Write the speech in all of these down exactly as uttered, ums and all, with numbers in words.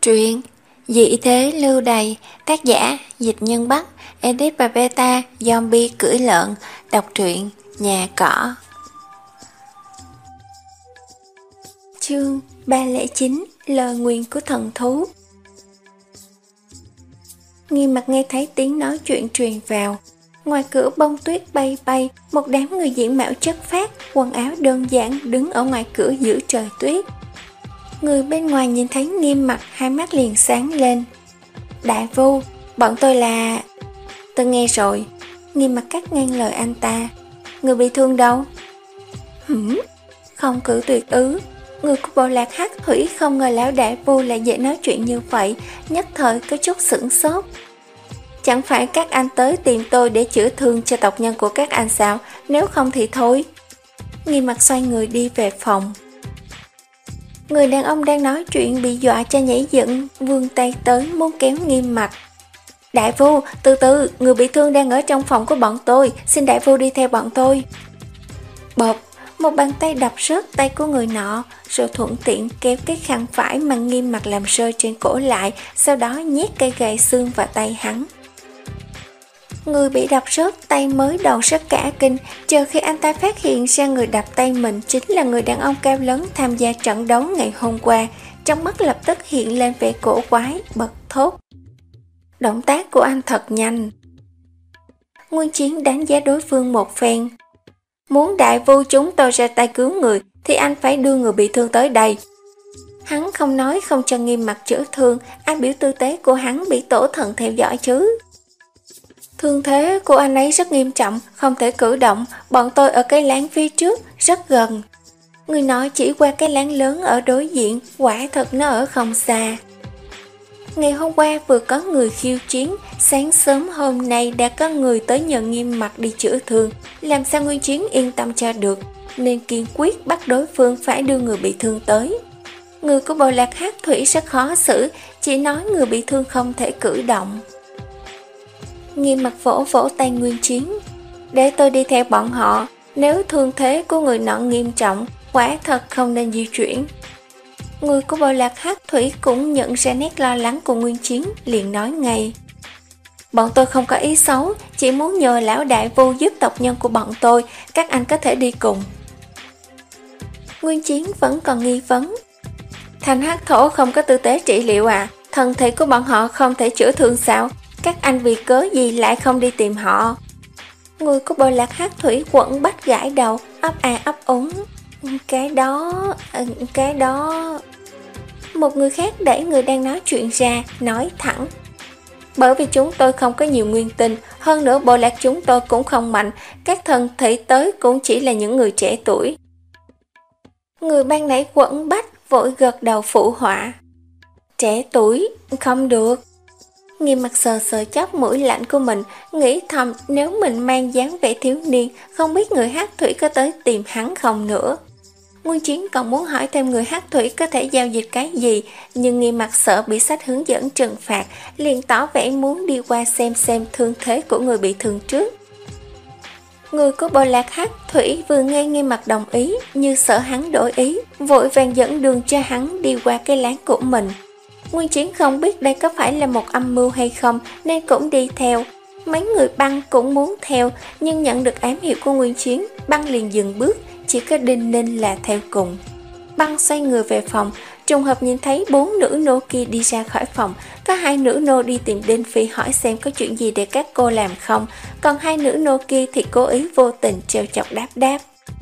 Truyện Dị thế lưu đày, tác giả Dịch Nhân Bắc, edit và beta Zombie cưỡi lợn. Đọc truyện Nhà Cỏ. Chương ba không chín. Lời nguyền của thần thú. Nghiêm Mặt nghe thấy tiếng nói chuyện truyền vào. Ngoài cửa bông tuyết bay bay, một đám người diện mạo chất phác, quần áo đơn giản đứng ở ngoài cửa giữa trời tuyết. Người bên ngoài nhìn thấy Nghiêm Mặt, hai mắt liền sáng lên. Đại Vu, bọn tôi là... Tôi nghe rồi. Nghiêm Mặt cắt ngang lời anh ta. Người bị thương đâu? Hửm, không cử tuyệt ứ. Người của bộ lạc Hắc Thủy không ngờ lão Đại Vu lại dễ nói chuyện như vậy, nhất thời có chút sửng sốt. Chẳng phải các anh tới tìm tôi để chữa thương cho tộc nhân của các anh sao? Nếu không thì thôi. Nghiêm Mặt xoay người đi về phòng. Người đàn ông đang nói chuyện bị dọa cho nhảy dựng, vươn tay tới muốn kéo Nghiêm Mặt. Đại Vu, từ từ, người bị thương đang ở trong phòng của bọn tôi, xin Đại Vu đi theo bọn tôi. Bộp, một bàn tay đập rớt tay của người nọ, rồi thuận tiện kéo cái khăn vải mà Nghiêm Mặt làm rơi trên cổ lại, sau đó nhét cây gậy xương vào tay hắn. Người bị đập rớt tay mới đầu rất cả kinh, chờ khi anh ta phát hiện ra người đập tay mình chính là người đàn ông cao lớn tham gia trận đấu ngày hôm qua, trong mắt lập tức hiện lên vẻ cổ quái, bật thốt. Động tác của anh thật nhanh. Nguyên Chiến đánh giá đối phương một phen. Muốn Đại Vu chúng tôi ra tay cứu người thì anh phải đưa người bị thương tới đây. Hắn không nói không cho Nghiêm Mặt chữa thương, ai biểu tư tế của hắn bị tổ thần theo dõi chứ. Thương thế của anh ấy rất nghiêm trọng, không thể cử động, bọn tôi ở cái láng phía trước, rất gần. Người nói chỉ qua cái láng lớn ở đối diện, quả thật nó ở không xa. Ngày hôm qua vừa có người khiêu chiến, sáng sớm hôm nay đã có người tới nhờ Nghiêm Mặt đi chữa thương, làm sao Nguyên Chiến yên tâm cho được, nên kiên quyết bắt đối phương phải đưa người bị thương tới. Người của bộ lạc Hắc Thủy rất khó xử, chỉ nói người bị thương không thể cử động. Nghiêm Mặt vỗ vỗ tay Nguyên Chiến. Để tôi đi theo bọn họ, nếu thương thế của người nọ nghiêm trọng, quả thật không nên di chuyển. Người của bộ lạc Hắc Thủy cũng nhận ra nét lo lắng của Nguyên Chiến, liền nói ngay. Bọn tôi không có ý xấu, chỉ muốn nhờ lão Đại Vu giúp tộc nhân của bọn tôi, các anh có thể đi cùng. Nguyên Chiến vẫn còn nghi vấn. Thành Hắc Thổ không có tư tế trị liệu à? Thân thể của bọn họ không thể chữa thương sao? Các anh vì cớ gì lại không đi tìm họ? Người của bộ lạc Hắc Thủy quẫn bách gãi đầu, ấp à ấp úng. Cái đó... cái đó... Một người khác đẩy người đang nói chuyện ra, nói thẳng. Bởi vì chúng tôi không có nhiều nguyên tinh, hơn nữa bộ lạc chúng tôi cũng không mạnh, các thần thể tới cũng chỉ là những người trẻ tuổi. Người ban nãy quẫn bách vội gật đầu phụ họa. Trẻ tuổi, không được. Nghiêm Mặt sờ sờ chóp mũi lạnh của mình, nghĩ thầm nếu mình mang dáng vẻ thiếu niên, không biết người Hắc Thủy có tới tìm hắn không nữa. Nguyên Chiến còn muốn hỏi thêm người Hắc Thủy có thể giao dịch cái gì, nhưng Nghiêm Mặt sợ bị sách hướng dẫn trừng phạt, liền tỏ vẻ muốn đi qua xem xem thương thế của người bị thương trước. Người của bộ lạc Hắc Thủy vừa nghe Nghiêm Mặt đồng ý, như sợ hắn đổi ý, vội vàng dẫn đường cho hắn đi qua cái láng của mình. Nguyên Chiến không biết đây có phải là một âm mưu hay không nên cũng đi theo. Mấy người Băng cũng muốn theo, nhưng nhận được ám hiệu của Nguyên Chiến, Băng liền dừng bước, chỉ có Đinh Ninh là theo cùng. Băng xoay người về phòng, trùng hợp nhìn thấy bốn nữ nô kia đi ra khỏi phòng. Có hai nữ nô đi tìm Đinh Phi hỏi xem có chuyện gì để các cô làm không, còn hai nữ nô kia thì cố ý vô tình trêu chọc đáp đáp.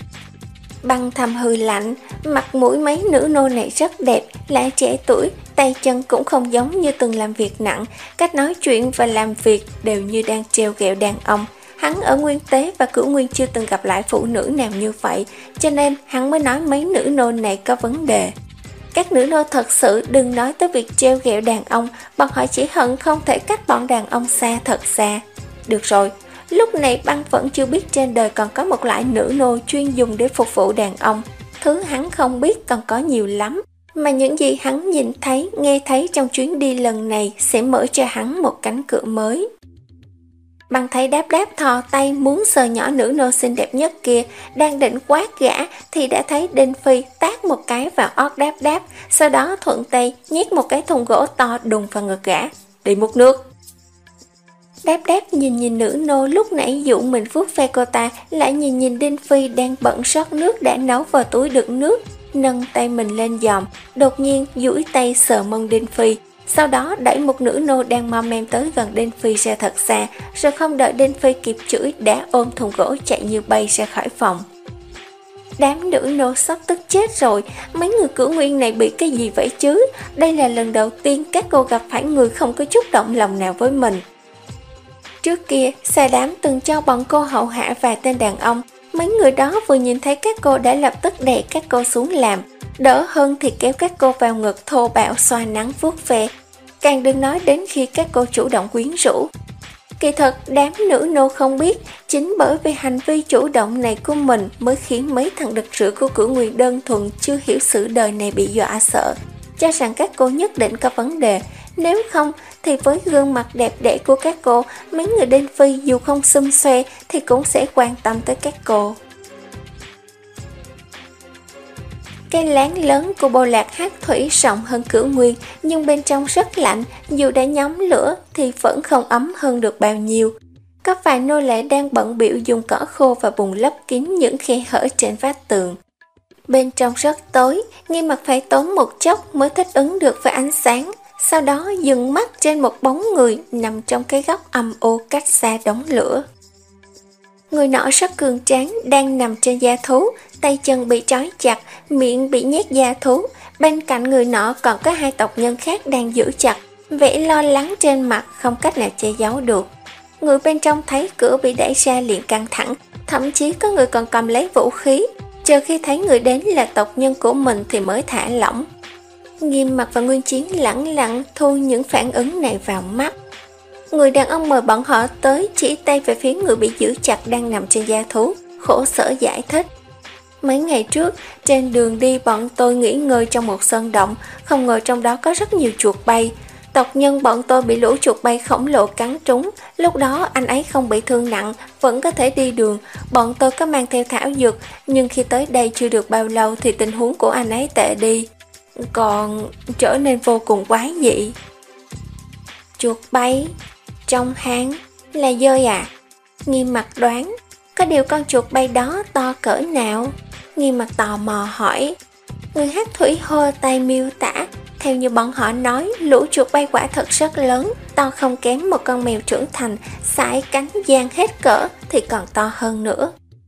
Băng thầm hừ lạnh, mặt mũi mấy nữ nô này rất đẹp, lại trẻ tuổi, tay chân cũng không giống như từng làm việc nặng, cách nói chuyện và làm việc đều như đang trêu ghẹo đàn ông. Hắn ở Nguyên Tế và Cửu Nguyên chưa từng gặp lại phụ nữ nào như vậy, cho nên hắn mới nói mấy nữ nô này có vấn đề. Các nữ nô thật sự đừng nói tới việc trêu ghẹo đàn ông, bọn họ chỉ hận không thể cách bọn đàn ông xa thật xa. Được rồi, lúc này Băng vẫn chưa biết trên đời còn có một loại nữ nô chuyên dùng để phục vụ đàn ông. Thứ hắn không biết còn có nhiều lắm, mà những gì hắn nhìn thấy, nghe thấy trong chuyến đi lần này sẽ mở cho hắn một cánh cửa mới. Bằng thấy Đáp Đáp thò tay muốn sờ nhỏ nữ nô xinh đẹp nhất kia, đang định quát gã thì đã thấy Đinh Phi tát một cái vào ót Đáp Đáp, sau đó thuận tay nhét một cái thùng gỗ to đùng vào ngực gã. Đi múc nước. Đáp Đáp nhìn nhìn nữ nô lúc nãy dụ mình vuốt ve cô ta, lại nhìn nhìn Đinh Phi đang bận rót nước đã nấu vào túi đựng nước, nâng tay mình lên dòm, đột nhiên duỗi tay sờ mông Đinh Phi, sau đó đẩy một nữ nô đang mom mem tới gần Đinh Phi ra thật xa, rồi không đợi Đinh Phi kịp chửi đã ôm thùng gỗ chạy như bay ra khỏi phòng. Đám nữ nô sắp tức chết rồi, mấy người Cửu Nguyên này bị cái gì vậy chứ? Đây là lần đầu tiên các cô gặp phải người không có chút động lòng nào với mình. Trước kia, Sa Đám từng cho bọn cô hậu hạ vài tên đàn ông, mấy người đó vừa nhìn thấy các cô đã lập tức đè các cô xuống làm, đỡ hơn thì kéo các cô vào ngực thô bạo xoa nắng vuốt ve, càng đừng nói đến khi các cô chủ động quyến rũ. Kỳ thật, đám nữ nô không biết, chính bởi vì hành vi chủ động này của mình mới khiến mấy thằng đực rửa của Cửu Nguyên đơn thuần chưa hiểu sự đời này bị dọa sợ, cho rằng các cô nhất định có vấn đề. Nếu không thì với gương mặt đẹp đẽ của các cô, mấy người Đinh Phi dù không xum xoe thì cũng sẽ quan tâm tới các cô. Cái lán lớn của bộ lạc Hắc Thủy rộng hơn Cửu Nguyên, nhưng bên trong rất lạnh, dù đã nhóm lửa thì vẫn không ấm hơn được bao nhiêu. Có vài nô lệ đang bận bịu dùng cỏ khô và bùn lấp kín những khe hở trên vách tường. Bên trong rất tối, Nghiêm Mặc phải tốn một chốc mới thích ứng được với ánh sáng, sau đó dừng mắt trên một bóng người nằm trong cái góc âm u cách xa đống lửa. Người nọ rất cường tráng, đang nằm trên da thú, tay chân bị trói chặt, miệng bị nhét da thú. Bên cạnh người nọ còn có hai tộc nhân khác đang giữ chặt, vẻ lo lắng trên mặt không cách nào che giấu được. Người bên trong thấy cửa bị đẩy ra liền căng thẳng, thậm chí có người còn cầm lấy vũ khí, chờ khi thấy người đến là tộc nhân của mình thì mới thả lỏng. Nghiêm Mặc và Nguyên Chiến lẳng lặng thu những phản ứng này vào mắt. Người đàn ông mời bọn họ tới, chỉ tay về phía người bị giữ chặt đang nằm trên da thú, khổ sở giải thích. Mấy ngày trước, trên đường đi bọn tôi nghỉ ngơi trong một sơn động, không ngờ trong đó có rất nhiều chuột bay. Tộc nhân bọn tôi bị lũ chuột bay khổng lồ cắn trúng, lúc đó anh ấy không bị thương nặng, vẫn có thể đi đường. Bọn tôi có mang theo thảo dược, nhưng khi tới đây chưa được bao lâu thì tình huống của anh ấy tệ đi, còn trở nên vô cùng quái dị. Chuột bay trong hang là dơi à? Nghiêm Mặc đoán. Có điều con chuột bay đó to cỡ nào? Nghiêm Mặc tò mò hỏi. Người Hắc Thủy hô tay miêu tả. Theo như bọn họ nói, lũ chuột bay quả thật rất lớn, to không kém một con mèo trưởng thành, sải cánh dang hết cỡ thì còn to hơn nữa.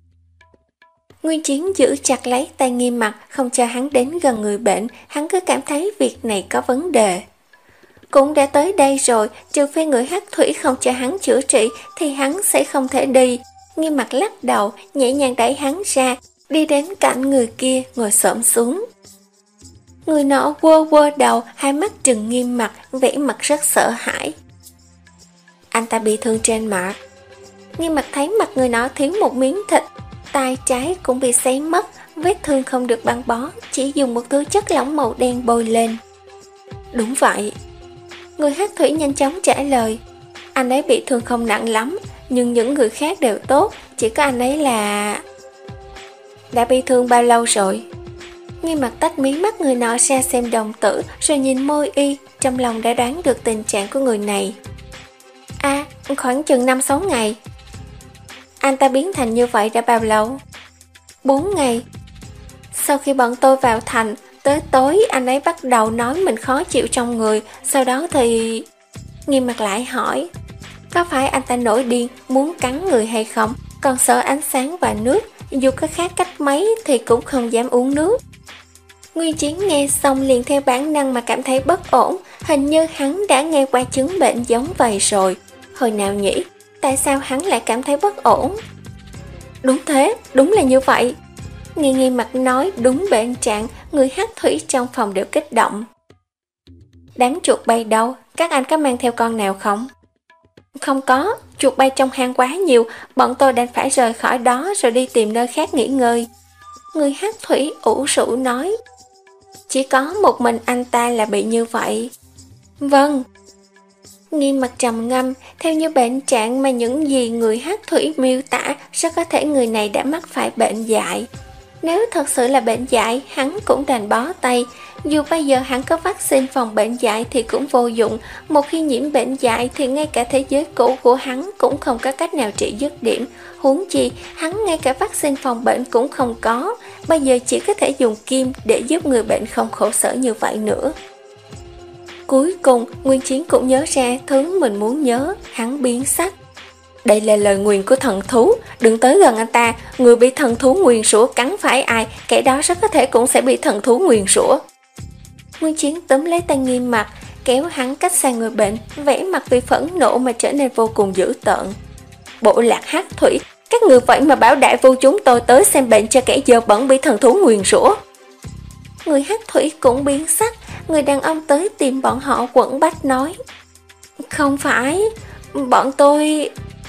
Nguyên Chiến giữ chặt lấy tay Nghiêm Mặc, không cho hắn đến gần người bệnh, hắn cứ cảm thấy việc này có vấn đề. Cũng đã tới đây rồi, trừ phi người Hắc Thủy không cho hắn chữa trị thì hắn sẽ không thể đi. Nghiêm Mặc lắc đầu, nhẹ nhàng đẩy hắn ra, đi đến cạnh người kia, ngồi xổm xuống. Người nọ quơ quơ đầu, hai mắt trừng Nghiêm Mặc, vẻ mặt rất sợ hãi. Anh ta bị thương trên mặt. Nghiêm Mặc thấy mặt người nọ thiếu một miếng thịt, tay trái cũng bị xé mất, vết thương không được băng bó, chỉ dùng một thứ chất lỏng màu đen bôi lên. Đúng vậy. Người Hắc Thủy nhanh chóng trả lời. Anh ấy bị thương không nặng lắm, nhưng những người khác đều tốt, chỉ có anh ấy là... Đã bị thương bao lâu rồi? Nghiêm Mặc tách mí mắt người nọ ra xem đồng tử, rồi nhìn môi y, trong lòng đã đoán được tình trạng của người này. À, khoảng chừng năm sáu ngày. Anh ta biến thành như vậy đã bao lâu? Bốn ngày. Sau khi bọn tôi vào thành, tới tối anh ấy bắt đầu nói mình khó chịu trong người, sau đó thì... Nghiêm Mặc lại hỏi, có phải anh ta nổi điên, muốn cắn người hay không? Còn sợ ánh sáng và nước, dù có khác cách mấy thì cũng không dám uống nước. Nguyên Chiến nghe xong liền theo bản năng mà cảm thấy bất ổn, hình như hắn đã nghe qua chứng bệnh giống vậy rồi. Hồi nào nhỉ? Tại sao hắn lại cảm thấy bất ổn? Đúng thế, đúng là như vậy. Nghe Nghiêm Mặc nói đúng bệnh trạng, người Hắc Thủy trong phòng đều kích động. Đám chuột bay đâu? Các anh có mang theo con nào không? Không có, chuột bay trong hang quá nhiều, bọn tôi đành phải rời khỏi đó rồi đi tìm nơi khác nghỉ ngơi. Người Hắc Thủy ủ rũ nói. Chỉ có một mình anh ta là bị như vậy. Vâng. Nghiêm mặt trầm ngâm, theo như bệnh trạng mà những gì người hắc thủy miêu tả, rất có thể người này đã mắc phải bệnh dại. Nếu thật sự là bệnh dại, hắn cũng đành bó tay. Dù bây giờ hắn có vaccine phòng bệnh dại thì cũng vô dụng. Một khi nhiễm bệnh dại thì ngay cả thế giới cũ của hắn cũng không có cách nào trị dứt điểm. Huống chi, hắn ngay cả vaccine phòng bệnh cũng không có. Bây giờ chỉ có thể dùng kim để giúp người bệnh không khổ sở như vậy nữa. Cuối cùng, Nguyên Chiến cũng nhớ ra thứ mình muốn nhớ, hắn biến sắc. Đây là lời nguyền của thần thú, đừng tới gần anh ta, người bị thần thú nguyền rủa cắn phải ai, kẻ đó rất có thể cũng sẽ bị thần thú nguyền rủa. Nguyên Chiến túm lấy tay Nghiêm Mặt, kéo hắn cách xa người bệnh, vẻ mặt vì phẫn nộ mà trở nên vô cùng dữ tợn. Bộ lạc hắc thủy, các người vậy mà bảo đại vô chúng tôi tới xem bệnh cho kẻ dơ bẩn bị thần thú nguyền rủa. Người hắc thủy cũng biến sắc, người đàn ông tới tìm bọn họ quẫn bách nói. Không phải, bọn tôi...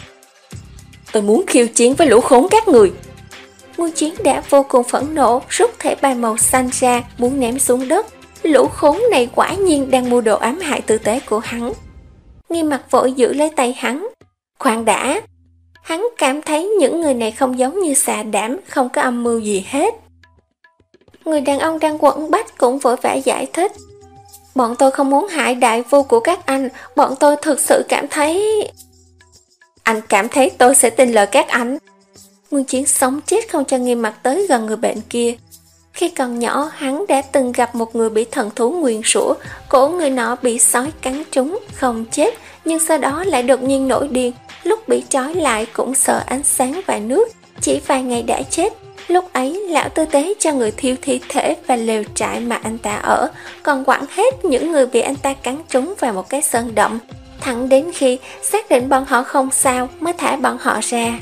Tôi muốn khiêu chiến với lũ khốn các người. Nguyên Chiến đã vô cùng phẫn nộ, rút thẻ bài màu xanh ra, muốn ném xuống đất. Lũ khốn này quả nhiên đang mưu đồ ám hại tử tế của hắn. Nghiêm Mặt vội giữ lấy tay hắn. Khoan đã. Hắn cảm thấy những người này không giống như xà đảm, không có âm mưu gì hết. Người đàn ông đang quẫn bách cũng vội vã giải thích. Bọn tôi không muốn hại đại vô của các anh, bọn tôi thực sự cảm thấy... Anh cảm thấy tôi sẽ tin lời các anh. Nguyên Chiến sống chết không cho Nghiêm Mặt tới gần người bệnh kia. Khi còn nhỏ, hắn đã từng gặp một người bị thần thú nguyền rủa, cổ người nọ bị sói cắn trúng, không chết, nhưng sau đó lại đột nhiên nổi điên. Lúc bị trói lại cũng sợ ánh sáng và nước, chỉ vài ngày đã chết. Lúc ấy, lão tư tế cho người thiêu thi thể và lều trại mà anh ta ở, còn quẳng hết những người bị anh ta cắn trúng vào một cái sơn động. Thẳng đến khi xác định bọn họ không sao mới thả bọn họ ra.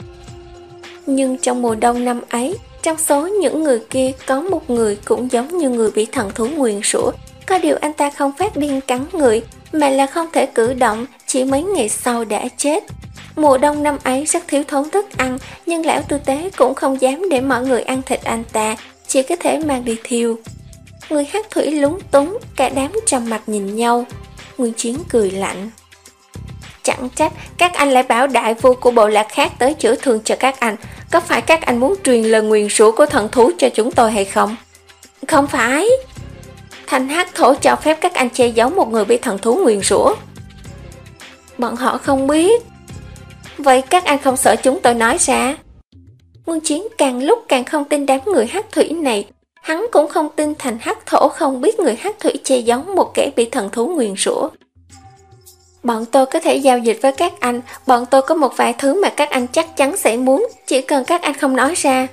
Nhưng trong mùa đông năm ấy, trong số những người kia có một người cũng giống như người bị thần thú nguyền rủa. Có điều anh ta không phát điên cắn người, mà là không thể cử động, chỉ mấy ngày sau đã chết. Mùa đông năm ấy rất thiếu thốn thức ăn, nhưng lão tư tế cũng không dám để mọi người ăn thịt anh ta, chỉ có thể mang đi thiêu. Người hắc thủy lúng túng, cả đám trầm mặt nhìn nhau. Nguyên Chiến cười lạnh. Chẳng trách các anh lại bảo đại vua của bộ lạc khác tới chữa thương cho các anh. Có phải các anh muốn truyền lời nguyền rủa của thần thú cho chúng tôi hay không? Không phải. Thành hắc thổ cho phép các anh che giấu một người bị thần thú nguyền rủa. Bọn họ không biết. Vậy các anh không sợ chúng tôi nói ra? Nguyên Chiến càng lúc càng không tin đám người hắc thủy này. Hắn cũng không tin Thành hắc thổ không biết người hắc thủy che giấu một kẻ bị thần thú nguyền rủa. Bọn tôi có thể giao dịch với các anh, bọn tôi có một vài thứ mà các anh chắc chắn sẽ muốn, chỉ cần các anh không nói ra.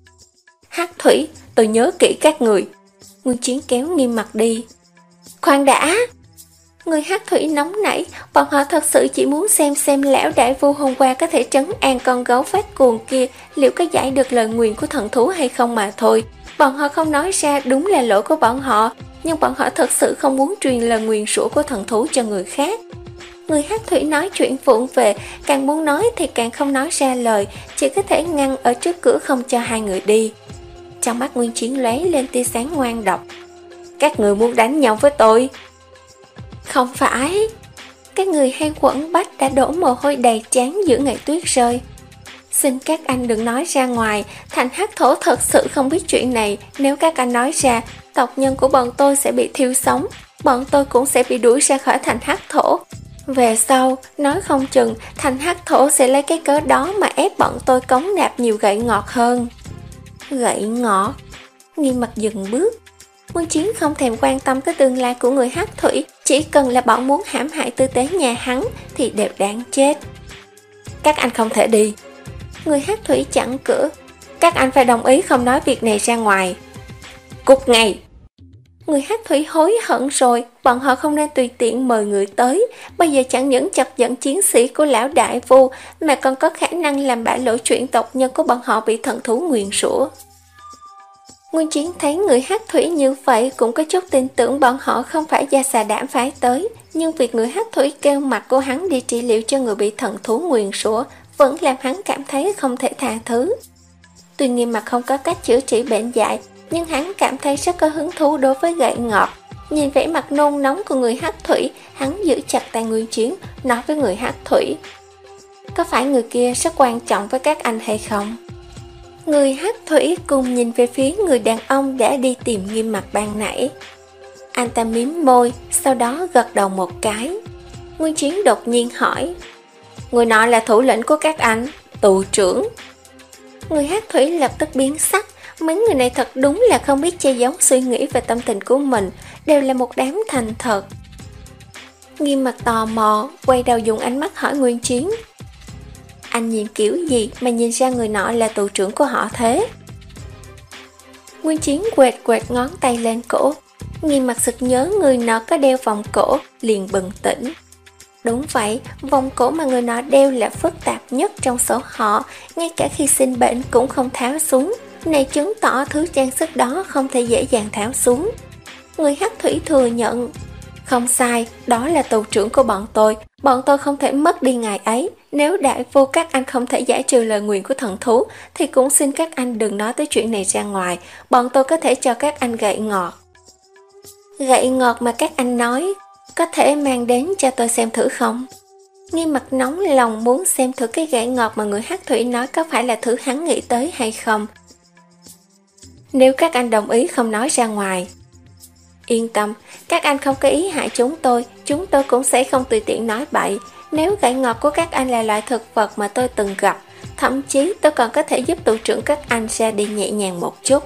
Hắc thủy, tôi nhớ kỹ các người. Nguyên Chiến kéo Nghiêm Mặt đi. Khoan đã. Người hắc thủy nóng nảy, bọn họ thật sự chỉ muốn xem xem lão đại vua hôm qua có thể trấn an con gấu phát cuồng kia, liệu có giải được lời nguyền của thần thú hay không mà thôi. Bọn họ không nói ra đúng là lỗi của bọn họ, nhưng bọn họ thật sự không muốn truyền lời nguyền rủa của thần thú cho người khác. Người hắc thủy nói chuyện vụng về, càng muốn nói thì càng không nói ra lời, chỉ có thể ngăn ở trước cửa không cho hai người đi. Trong mắt Nguyên Chiến lóe lên tia sáng ngoan độc. Các người muốn đánh nhau với tôi? Không phải. Các người hay quẫn bách đã đổ mồ hôi đầy trán giữa ngày tuyết rơi. Xin các anh đừng nói ra ngoài, Thành hắc thổ thật sự không biết chuyện này. Nếu các anh nói ra, tộc nhân của bọn tôi sẽ bị thiêu sống, bọn tôi cũng sẽ bị đuổi ra khỏi thành hắc thổ. Về sau, nói không chừng thành hắc thổ sẽ lấy cái cớ đó mà ép bọn tôi cống nạp nhiều gậy ngọt hơn. Gậy ngọt? Nghiêm Mặt dừng bước. Nguyên Chiến không thèm quan tâm tới tương lai của người hắc thủy, chỉ cần là bọn muốn hãm hại tư tế nhà hắn thì đều đáng chết. Các anh không thể đi. Người hắc thủy chặn cửa. Các anh phải đồng ý không nói việc này ra ngoài. Cút ngay. Người hắc thủy hối hận rồi, bọn họ không nên tùy tiện mời người tới. Bây giờ chẳng những chọc giận chiến sĩ của lão đại vua, mà còn có khả năng làm bại lộ chuyện tộc nhân của bọn họ bị thần thú nguyền rủa. Nguyên Chiến thấy người hắc thủy như vậy cũng có chút tin tưởng bọn họ không phải gia xà đảm phái tới, nhưng việc người hắc thủy kêu mặt của hắn đi trị liệu cho người bị thần thú nguyền rủa vẫn làm hắn cảm thấy không thể tha thứ. Tuy Nghiêm Mặt không có cách chữa trị bệnh dại, nhưng hắn cảm thấy rất có hứng thú đối với gậy ngọt. Nhìn vẻ mặt nôn nóng của người hắc thủy, hắn giữ chặt tay Nguyên Chiến, nói với người hắc thủy: có phải người kia rất quan trọng với các anh hay không? Người hắc thủy cùng nhìn về phía người đàn ông đã đi tìm Nghiêm Mặc ban nãy. Anh ta mím môi, sau đó gật đầu một cái. Nguyên Chiến đột nhiên hỏi: người nọ là thủ lĩnh của các anh, tù trưởng. Người hắc thủy lập tức biến sắc. Mấy người này thật đúng là không biết che giấu suy nghĩ và tâm tình của mình, đều là một đám thành thật. Nghiêm Mặc tò mò, quay đầu dùng ánh mắt hỏi Nguyên Chiến: anh nhìn kiểu gì mà nhìn ra người nọ là tù trưởng của họ thế? Nguyên Chiến quệt quệt ngón tay lên cổ. Nghiêm Mặc sực nhớ người nọ có đeo vòng cổ, liền bừng tỉnh. Đúng vậy, vòng cổ mà người nọ đeo là phức tạp nhất trong số họ, ngay cả khi sinh bệnh cũng không tháo xuống. Này chứng tỏ thứ trang sức đó không thể dễ dàng tháo xuống. Người hắc thủy thừa nhận: không sai, đó là tù trưởng của bọn tôi. Bọn tôi không thể mất đi ngài ấy. Nếu đại vô các anh không thể giải trừ lời nguyền của thần thú, thì cũng xin các anh đừng nói tới chuyện này ra ngoài. Bọn tôi có thể cho các anh gậy ngọt. Gậy ngọt mà các anh nói, có thể mang đến cho tôi xem thử không? Nghiêm Mặc nóng lòng muốn xem thử cái gậy ngọt mà người hắc thủy nói có phải là thứ hắn nghĩ tới hay không. Nếu các anh đồng ý không nói ra ngoài. Yên tâm, các anh không có ý hại chúng tôi, chúng tôi cũng sẽ không tùy tiện nói bậy. Nếu gậy ngọt của các anh là loại thực vật mà tôi từng gặp, thậm chí tôi còn có thể giúp tù trưởng các anh ra đi nhẹ nhàng một chút.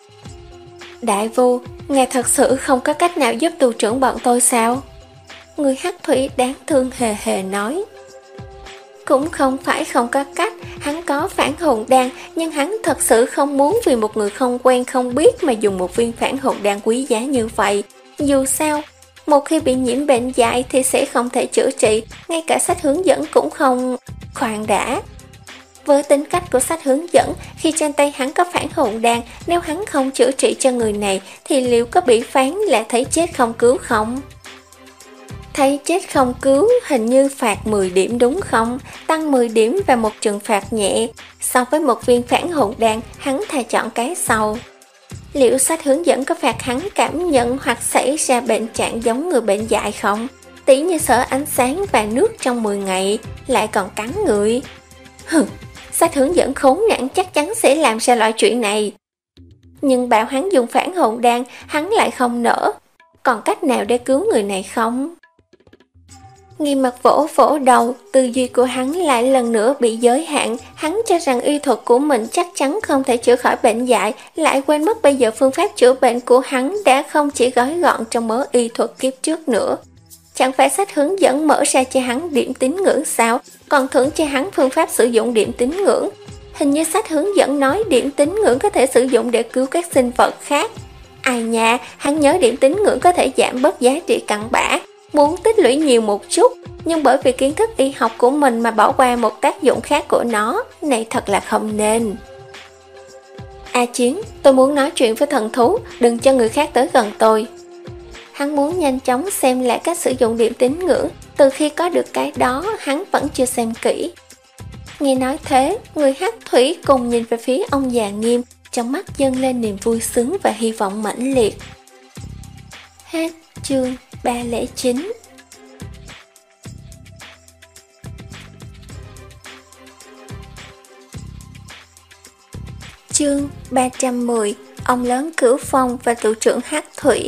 Đại Vu, ngài thật sự không có cách nào giúp tù trưởng bọn tôi sao? Người hắc thủy đáng thương hề hề nói. Cũng không phải không có cách, hắn có phản hồn đan, nhưng hắn thật sự không muốn vì một người không quen không biết mà dùng một viên phản hồn đan quý giá như vậy. Dù sao, một khi bị nhiễm bệnh dại thì sẽ không thể chữa trị, ngay cả sách hướng dẫn cũng không... Khoan đã. Với tính cách của sách hướng dẫn, khi trên tay hắn có phản hồn đan, nếu hắn không chữa trị cho người này thì liệu có bị phán là thấy chết không cứu không? Thấy chết không cứu hình như phạt mười điểm đúng không? Tăng mười điểm và một trừng phạt nhẹ. So với một viên phản hồn đan, hắn thà chọn cái sau. Liệu sách hướng dẫn có phạt hắn cảm nhận hoặc xảy ra bệnh trạng giống người bệnh dại không? Tỉ như sợ ánh sáng và nước trong mười ngày, lại còn cắn người. Hừ, sách hướng dẫn khốn nạn chắc chắn sẽ làm ra loại chuyện này. Nhưng bảo hắn dùng phản hồn đan, hắn lại không nỡ. Còn cách nào để cứu người này không? Nghiêm Mặc vỗ vỗ đầu, tư duy của hắn lại lần nữa bị giới hạn. Hắn cho rằng y thuật của mình chắc chắn không thể chữa khỏi bệnh dại, lại quên mất bây giờ phương pháp chữa bệnh của hắn đã không chỉ gói gọn trong mớ y thuật kiếp trước nữa. Chẳng phải sách hướng dẫn mở ra cho hắn điểm tín ngưỡng sao, còn thưởng cho hắn phương pháp sử dụng điểm tín ngưỡng. Hình như sách hướng dẫn nói điểm tín ngưỡng có thể sử dụng để cứu các sinh vật khác. Ai nha, hắn nhớ điểm tín ngưỡng có thể giảm bớt giá trị cặn bã, muốn tích lũy nhiều một chút, nhưng bởi vì kiến thức y học của mình mà bỏ qua một tác dụng khác của nó, này thật là không nên. A Chiến, tôi muốn nói chuyện với thần thú, đừng cho người khác tới gần tôi. Hắn muốn nhanh chóng xem lại cách sử dụng điểm tín ngưỡng, từ khi có được cái đó hắn vẫn chưa xem kỹ. Nghe nói thế, người hắc thủy cùng nhìn về phía ông già Nghiêm, trong mắt dâng lên niềm vui sướng và hy vọng mãnh liệt. Hết chương ba không chín. Chương ba trăm mười. Ông lớn Cửu Phong và tù trưởng hắc thủy.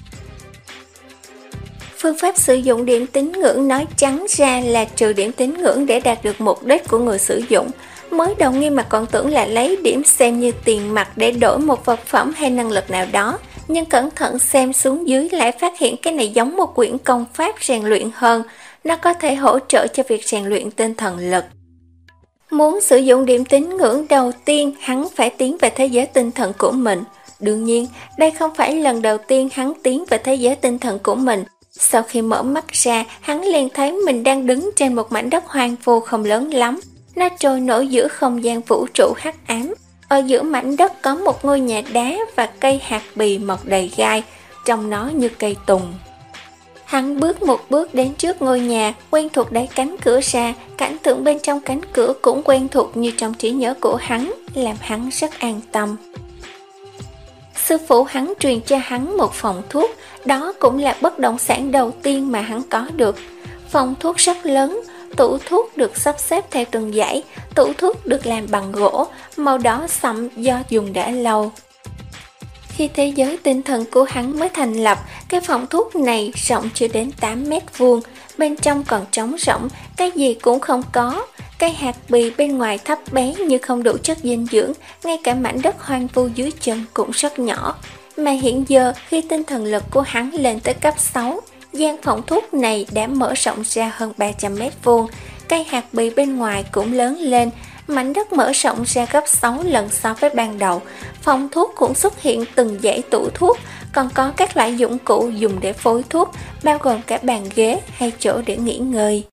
Phương pháp sử dụng điểm tín ngưỡng nói trắng ra là trừ điểm tín ngưỡng để đạt được mục đích của người sử dụng. Mới đầu Nghiêm Mặc còn tưởng là lấy điểm xem như tiền mặt để đổi một vật phẩm hay năng lực nào đó, nhưng cẩn thận xem xuống dưới lại phát hiện cái này giống một quyển công pháp rèn luyện hơn. Nó có thể hỗ trợ cho việc rèn luyện tinh thần lực. Muốn sử dụng điểm tín ngưỡng đầu tiên, hắn phải tiến về thế giới tinh thần của mình. Đương nhiên, đây không phải lần đầu tiên hắn tiến về thế giới tinh thần của mình. Sau khi mở mắt ra, hắn liền thấy mình đang đứng trên một mảnh đất hoang vu không lớn lắm. Nó trôi nổi giữa không gian vũ trụ hắc ám. Ở giữa mảnh đất có một ngôi nhà đá và cây hạt bì mọc đầy gai, trông nó như cây tùng. Hắn bước một bước đến trước ngôi nhà, quen thuộc đẩy cánh cửa ra, cảnh tượng bên trong cánh cửa cũng quen thuộc như trong trí nhớ của hắn, làm hắn rất an tâm. Sư phụ hắn truyền cho hắn một phòng thuốc, đó cũng là bất động sản đầu tiên mà hắn có được. Phòng thuốc rất lớn, tủ thuốc được sắp xếp theo từng dãy, tủ thuốc được làm bằng gỗ, màu đỏ sậm do dùng đã lâu. Khi thế giới tinh thần của hắn mới thành lập, cái phòng thuốc này rộng chưa đến tám mét vuông, bên trong còn trống rỗng, cái gì cũng không có. Cái hạt bì bên ngoài thấp bé như không đủ chất dinh dưỡng, ngay cả mảnh đất hoang vu dưới chân cũng rất nhỏ. Mà hiện giờ khi tinh thần lực của hắn lên tới cấp sáu, gian phòng thuốc này đã mở rộng ra hơn ba trăm mét vuông, cây hạt bì bên ngoài cũng lớn lên, mảnh đất mở rộng ra gấp sáu lần so với ban đầu. Phòng thuốc cũng xuất hiện từng dãy tủ thuốc, còn có các loại dụng cụ dùng để phối thuốc, bao gồm cả bàn ghế hay chỗ để nghỉ ngơi.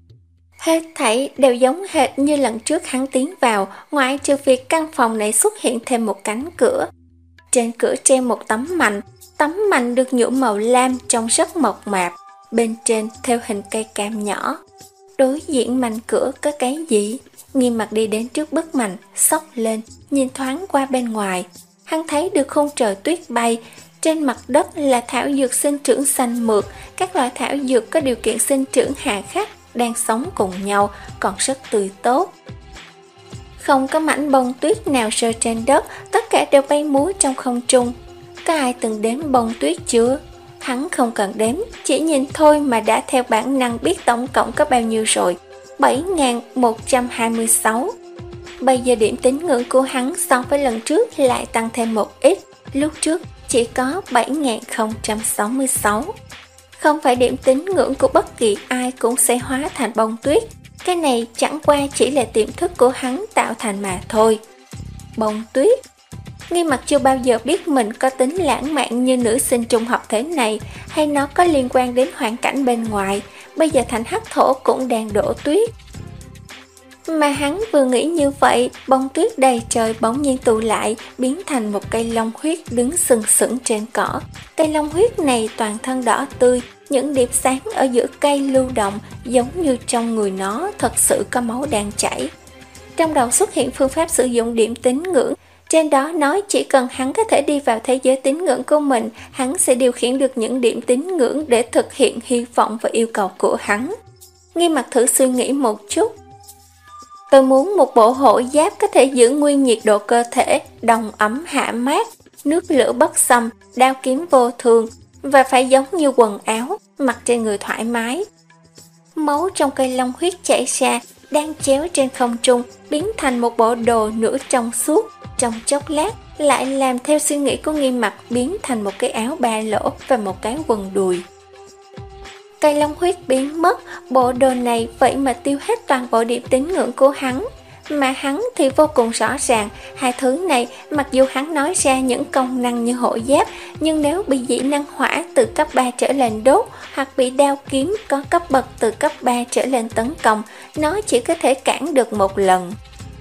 Hết thảy đều giống hệt như lần trước hắn tiến vào, ngoại trừ việc căn phòng này xuất hiện thêm một cánh cửa. Trên cửa treo một tấm mành, tấm mành được nhuộm màu lam trông rất mộc mạp, bên trên theo hình cây cam nhỏ. Đối diện mành cửa có cái gì? Nghiêm mặt đi đến trước bức mành, xốc lên, nhìn thoáng qua bên ngoài. Hắn thấy được khung trời tuyết bay, trên mặt đất là thảo dược sinh trưởng xanh mượt, các loại thảo dược có điều kiện sinh trưởng hà khắc đang sống cùng nhau, còn rất tươi tốt. Không có mảnh bông tuyết nào rơi trên đất, tất cả đều bay múa trong không trung. Có ai từng đếm bông tuyết chưa? Hắn không cần đếm, chỉ nhìn thôi mà đã theo bản năng biết tổng cộng có bao nhiêu rồi. bảy nghìn một trăm hai mươi sáu. Bây giờ điểm tín ngưỡng của hắn so với lần trước lại tăng thêm một ít, lúc trước chỉ có bảy nghìn không trăm sáu mươi sáu. Không phải điểm tín ngưỡng của bất kỳ ai cũng sẽ hóa thành bông tuyết, cái này chẳng qua chỉ là tiềm thức của hắn tạo thành mà thôi. Bông tuyết. Nghi Mặc chưa bao giờ biết mình có tính lãng mạn như nữ sinh trùng hợp thế này, hay nó có liên quan đến hoàn cảnh bên ngoài. Bây giờ thành hắc thổ cũng đang đổ tuyết. Mà hắn vừa nghĩ như vậy, bông tuyết đầy trời bỗng nhiên tụ lại, biến thành một cây long huyết đứng sừng sững trên cỏ. Cây long huyết này toàn thân đỏ tươi, những điểm sáng ở giữa cây lưu động, giống như trong người nó thật sự có máu đang chảy. Trong đầu xuất hiện phương pháp sử dụng điểm tín ngưỡng, trên đó nói chỉ cần hắn có thể đi vào thế giới tín ngưỡng của mình, hắn sẽ điều khiển được những điểm tín ngưỡng để thực hiện hy vọng và yêu cầu của hắn. Nghiêm Mặc thử suy nghĩ một chút. Tôi muốn một bộ hộ giáp có thể giữ nguyên nhiệt độ cơ thể, đồng ấm hạ mát, nước lửa bất xâm, đao kiếm vô thường, và phải giống như quần áo, mặc trên người thoải mái. Máu trong cây long huyết chảy ra, đang chéo trên không trung, biến thành một bộ đồ nửa trong suốt, trong chốc lát lại làm theo suy nghĩ của Nghiêm Mặc, biến thành một cái áo ba lỗ và một cái quần đùi. Cây long huyết biến mất, bộ đồ này vậy mà tiêu hết toàn bộ điểm tín ngưỡng của hắn. Mà hắn thì vô cùng rõ ràng, hai thứ này mặc dù hắn nói ra những công năng như hộ giáp, nhưng nếu bị dị năng hỏa từ cấp ba trở lên đốt, hoặc bị đao kiếm có cấp bậc từ cấp ba trở lên tấn công, nó chỉ có thể cản được một lần.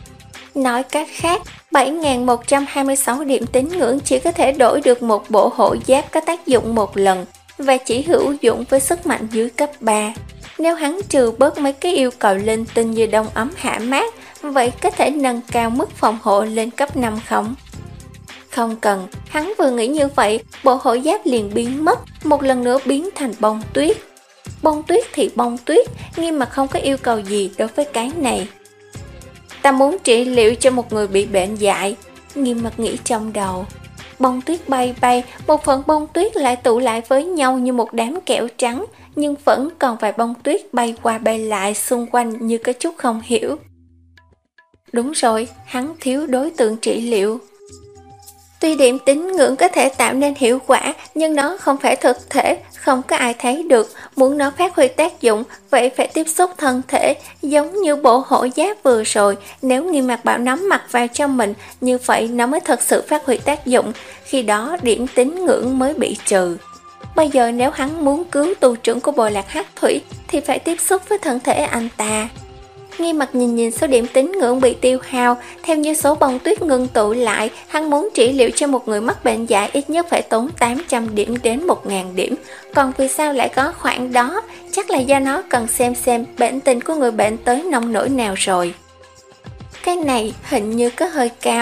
Nói cách khác, bảy nghìn một trăm hai mươi sáu điểm tín ngưỡng chỉ có thể đổi được một bộ hộ giáp có tác dụng một lần, và chỉ hữu dụng với sức mạnh dưới cấp ba. Nếu hắn trừ bớt mấy cái yêu cầu linh tinh như đông ấm hạ mát, vậy có thể nâng cao mức phòng hộ lên cấp năm không? Không cần, hắn vừa nghĩ như vậy, bộ hộ giáp liền biến mất, một lần nữa biến thành bông tuyết. Bông tuyết thì bông tuyết, nhưng mà không có yêu cầu gì đối với cái này. Ta muốn trị liệu cho một người bị bệnh dại, Nghiêm Mặc nghĩ trong đầu. Bông tuyết bay bay, một phần bông tuyết lại tụ lại với nhau như một đám kẹo trắng, nhưng vẫn còn vài bông tuyết bay qua bay lại xung quanh như có chút không hiểu. Đúng rồi, hắn thiếu đối tượng trị liệu. Tuy điểm tín ngưỡng có thể tạo nên hiệu quả, nhưng nó không phải thực thể, không có ai thấy được. Muốn nó phát huy tác dụng, vậy phải tiếp xúc thân thể, giống như bộ hộ giáp vừa rồi. Nếu Nghiêm Mặc bảo nó mặc vào cho mình, như vậy nó mới thật sự phát huy tác dụng, khi đó điểm tín ngưỡng mới bị trừ. Bây giờ nếu hắn muốn cứu tù trưởng của bộ lạc Hắc Thủy, thì phải tiếp xúc với thân thể anh ta. Nghiêm Mặc nhìn nhìn số điểm tín ngưỡng bị tiêu hao, theo như số bông tuyết ngưng tụ lại, hắn muốn trị liệu cho một người mắc bệnh dại ít nhất phải tốn tám trăm điểm đến một nghìn điểm. Còn vì sao lại có khoản đó? Chắc là do nó cần xem xem bệnh tình của người bệnh tới nông nỗi nào rồi. Cái này hình như có hơi cao.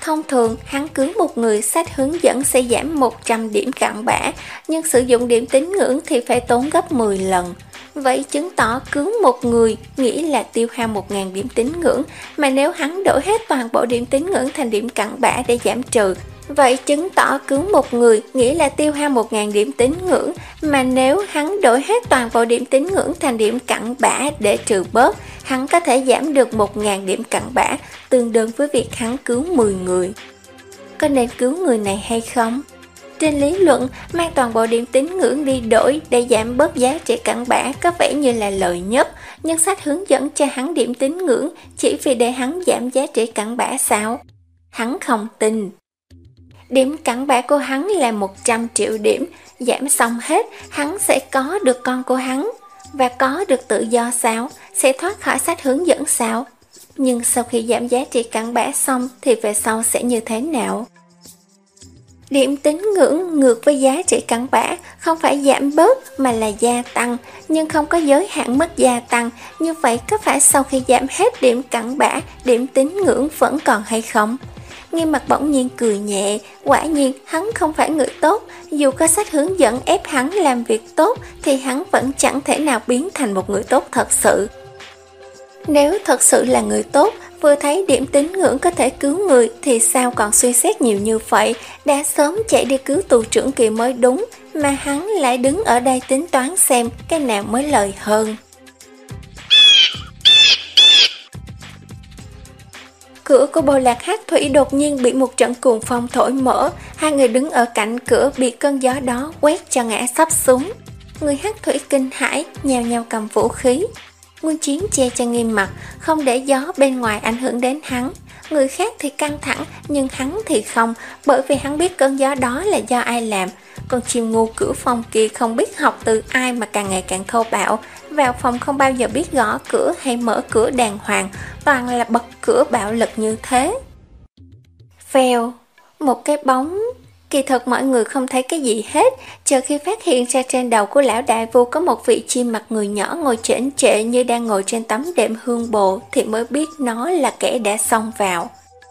Thông thường, hắn cứu một người, sách hướng dẫn sẽ giảm một trăm điểm cặn bã, nhưng sử dụng điểm tín ngưỡng thì phải tốn gấp mười lần. Vậy chứng tỏ cứu một người nghĩa là tiêu hao một nghìn điểm tín ngưỡng, mà nếu hắn đổi hết toàn bộ điểm tín ngưỡng thành điểm cặn bã để giảm trừ, vậy chứng tỏ cứu một người nghĩa là tiêu hao một nghìn điểm tín ngưỡng, mà nếu hắn đổi hết toàn bộ điểm tín ngưỡng thành điểm cặn bã để trừ bớt, hắn có thể giảm được một nghìn điểm cặn bã, tương đương với việc hắn cứu mười người. Có nên cứu người này hay không? Trên lý luận, mang toàn bộ điểm tín ngưỡng đi đổi để giảm bớt giá trị cặn bã có vẻ như là lợi nhất, nhưng sách hướng dẫn cho hắn điểm tín ngưỡng chỉ vì để hắn giảm giá trị cặn bã sao? Hắn không tin. Điểm cặn bã của hắn là một trăm triệu điểm, giảm xong hết, hắn sẽ có được con của hắn. Và có được tự do sao? Sẽ thoát khỏi sách hướng dẫn sao? Nhưng sau khi giảm giá trị cặn bã xong thì về sau sẽ như thế nào? Điểm tín ngưỡng ngược với giá trị cặn bã không phải giảm bớt mà là gia tăng, nhưng không có giới hạn mức gia tăng. Như vậy có phải sau khi giảm hết điểm cặn bã, điểm tín ngưỡng vẫn còn hay không? Nghiêm Mặt bỗng nhiên cười nhẹ, quả nhiên hắn không phải người tốt, dù có sách hướng dẫn ép hắn làm việc tốt thì hắn vẫn chẳng thể nào biến thành một người tốt thật sự. Nếu thật sự là người tốt, vừa thấy điểm tín ngưỡng có thể cứu người thì sao còn suy xét nhiều như vậy, đã sớm chạy đi cứu tù trưởng Kỳ mới đúng, mà hắn lại đứng ở đây tính toán xem cái nào mới lời hơn. Cửa của bộ lạc Hắc Thủy đột nhiên bị một trận cuồng phong thổi mở, hai người đứng ở cạnh cửa bị cơn gió đó quét cho ngã sắp xuống. Người Hắc Thủy kinh hãi, nhào nhào cầm vũ khí. Nguyên Chiến che cho Nghiêm Mặt, không để gió bên ngoài ảnh hưởng đến hắn. Người khác thì căng thẳng, nhưng hắn thì không, bởi vì hắn biết cơn gió đó là do ai làm. Con chim ngu Cửu Phong kia không biết học từ ai mà càng ngày càng thô bạo, vào phòng không bao giờ biết gõ cửa hay mở cửa đàng hoàng, toàn là bật cửa bạo lực như thế. Phèo, một cái bóng. Kỳ thật mọi người không thấy cái gì hết, chờ khi phát hiện ra trên đầu của lão đại vu có một vị chim mặt người nhỏ ngồi chễnh trệ như đang ngồi trên tấm đệm hương bồ thì mới biết nó là kẻ đã xông vào.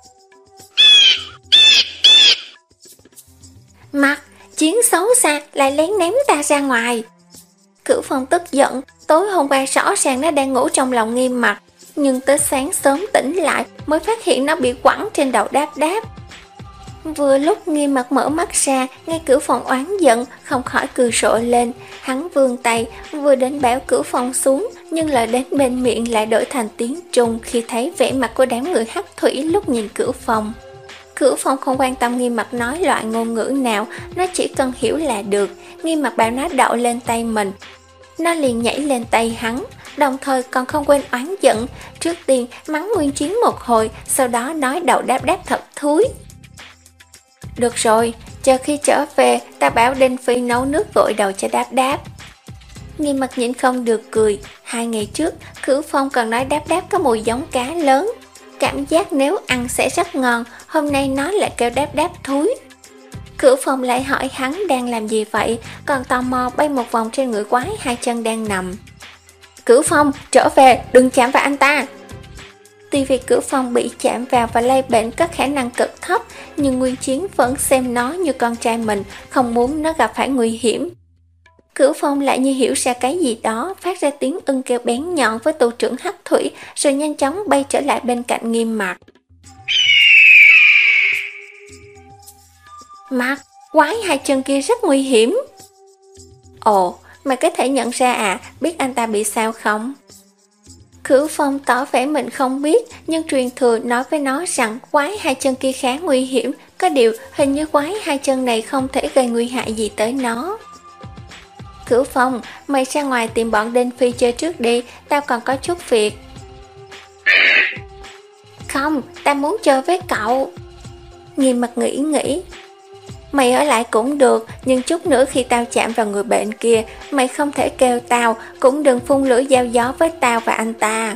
Mặt, chiến xấu xa lại lén ném ta ra ngoài. Cửu Phong tức giận, tối hôm qua rõ ràng nó đang ngủ trong lòng Nghiêm Mặt, nhưng tới sáng sớm tỉnh lại mới phát hiện nó bị quẳng trên đầu Đáp Đáp. Vừa lúc Nghiêm Mặt mở mắt ra, nghe Cửu Phong oán giận, không khỏi cười rộ lên. Hắn vươn tay, vừa đến bảo Cửu Phong xuống, nhưng lời đến bên miệng lại đổi thành tiếng Trung khi thấy vẻ mặt của đám người Hắc Thủy lúc nhìn Cửu Phong. Cửu Phong không quan tâm Nghiêm Mặt nói loại ngôn ngữ nào, nó chỉ cần hiểu là được. Nghiêm Mặt bảo nó đậu lên tay mình, nó liền nhảy lên tay hắn, đồng thời còn không quên oán giận. Trước tiên mắng Nguyên Chiến một hồi, sau đó nói đầu Đáp Đáp thật thúi. Được rồi, chờ khi trở về, ta bảo Đinh Phi nấu nước gội đầu cho Đáp Đáp. Nghiêm Mặt nhịn không được cười. Hai ngày trước, Cửu Phong còn nói Đáp Đáp có mùi giống cá lớn, cảm giác nếu ăn sẽ rất ngon. Hôm nay nó lại kêu Đáp Đáp thúi. Cửu Phong lại hỏi hắn đang làm gì vậy, còn tò mò bay một vòng trên người quái hai chân đang nằm. Cửu Phong, trở về, đừng chạm vào anh ta. Tuy việc Cửu Phong bị chạm vào và lây bệnh có khả năng cực thấp, nhưng Nguyên Chiến vẫn xem nó như con trai mình, không muốn nó gặp phải nguy hiểm. Cửu Phong lại như hiểu ra cái gì đó, phát ra tiếng ưng kêu bén nhọn với tù trưởng Hắc Thủy, rồi nhanh chóng bay trở lại bên cạnh Nghiêm Mặt. Mặt, quái hai chân kia rất nguy hiểm. Ồ, mày có thể nhận ra à, biết anh ta bị sao không? Cửu Phong tỏ vẻ mình không biết, nhưng truyền thừa nói với nó rằng quái hai chân kia khá nguy hiểm, có điều hình như quái hai chân này không thể gây nguy hại gì tới nó. Cửu Phong, mày ra ngoài tìm bọn Đinh Phi chơi trước đi, tao còn có chút việc. Không, tao muốn chơi với cậu. Nghiêm Mặt nghĩ nghĩ. Mày ở lại cũng được, nhưng chút nữa khi tao chạm vào người bệnh kia, mày không thể kêu tao, cũng đừng phun lửa giao gió với tao và anh ta.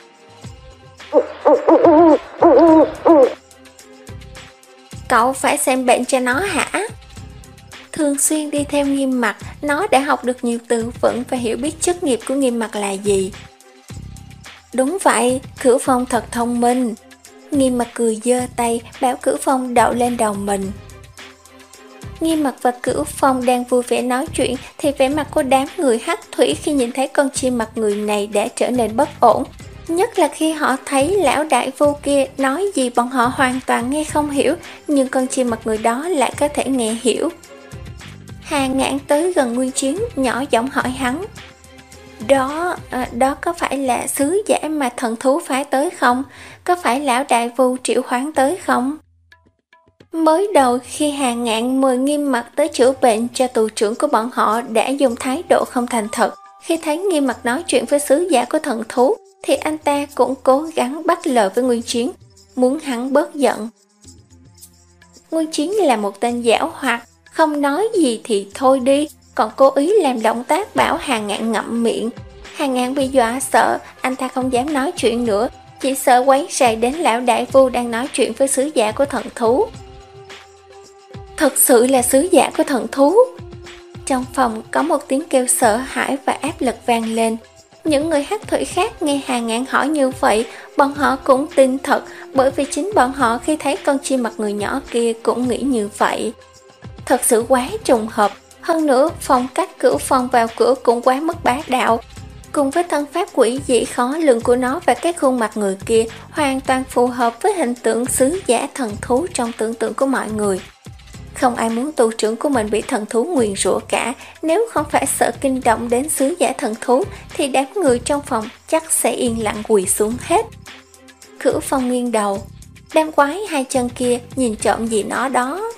Cậu phải xem bệnh cho nó hả? Thường xuyên đi theo Nghiêm Mặt, nó đã học được nhiều từ vựng và hiểu biết chức nghiệp của Nghiêm Mặt là gì. Đúng vậy, Cửu Phong thật thông minh. Nghiêm Mặt cười giơ tay bảo Cửu Phong đậu lên đầu mình. Nghiêm Mặt và Cửu Phong đang vui vẻ nói chuyện thì vẻ mặt của đám người hắc thủy khi nhìn thấy con chim mặt người này đã trở nên bất ổn. Nhất là khi họ thấy lão đại vu kia nói gì bọn họ hoàn toàn nghe không hiểu, nhưng con chim mặt người đó lại có thể nghe hiểu. Hà Ngạn tới gần Nguyên Chiến, nhỏ giọng hỏi hắn. Đó, à, đó có phải là sứ giả mà thần thú phái tới không? Có phải lão đại vu triệu hoán tới không? Mới đầu khi Hà Ngạn mời Nghiêm Mặt tới chữa bệnh cho tù trưởng của bọn họ đã dùng thái độ không thành thật. Khi thấy Nghiêm Mặt nói chuyện với sứ giả của thần thú thì anh ta cũng cố gắng bắt lời với Nguyên Chiến, muốn hắn bớt giận. Nguyên Chiến là một tên giảo hoạt, không nói gì thì thôi đi, còn cố ý làm động tác bảo Hà Ngạn ngậm miệng. Hà Ngạn bị dọa sợ, anh ta không dám nói chuyện nữa, chỉ sợ quấy rầy đến lão đại vu đang nói chuyện với sứ giả của thần thú. Thật sự là sứ giả của thần thú. Trong phòng có một tiếng kêu sợ hãi và áp lực vang lên. Những người hắc thủy khác nghe Hà Ngạn hỏi như vậy, bọn họ cũng tin thật, bởi vì chính bọn họ khi thấy con chim mặt người nhỏ kia cũng nghĩ như vậy. Thật sự quá trùng hợp, hơn nữa phong cách Cửu Phong vào cửa cũng quá mất bá đạo. Cùng với thân pháp quỷ dị khó lường của nó và cái khuôn mặt người kia hoàn toàn phù hợp với hình tượng sứ giả thần thú trong tưởng tượng của mọi người. Không ai muốn tù trưởng của mình bị thần thú nguyền rủa cả, nếu không phải sợ kinh động đến sứ giả thần thú thì đám người trong phòng chắc sẽ yên lặng quỳ xuống hết. Cửu Phong nghiêng đầu, đám quái hai chân kia nhìn trộm gì nó đó.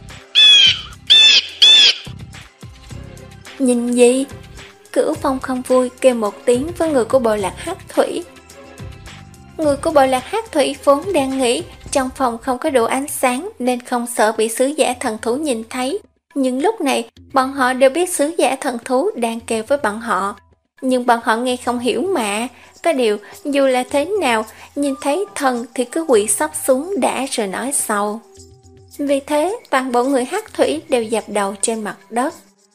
Nhìn gì? Cửu Phong không vui kêu một tiếng với người của bộ lạc hắc thủy. Người của bộ lạc hắc thủy vốn đang nghĩ trong phòng không có đủ ánh sáng nên không sợ bị sứ giả thần thú nhìn thấy. Nhưng lúc này bọn họ đều biết sứ giả thần thú đang kêu với bọn họ. Nhưng bọn họ nghe không hiểu mà. Có điều dù là thế nào, nhìn thấy thần thì cứ quỳ sắp xuống đã rồi nói sau. Vì thế toàn bộ người hắc thủy đều dập đầu trên mặt đất.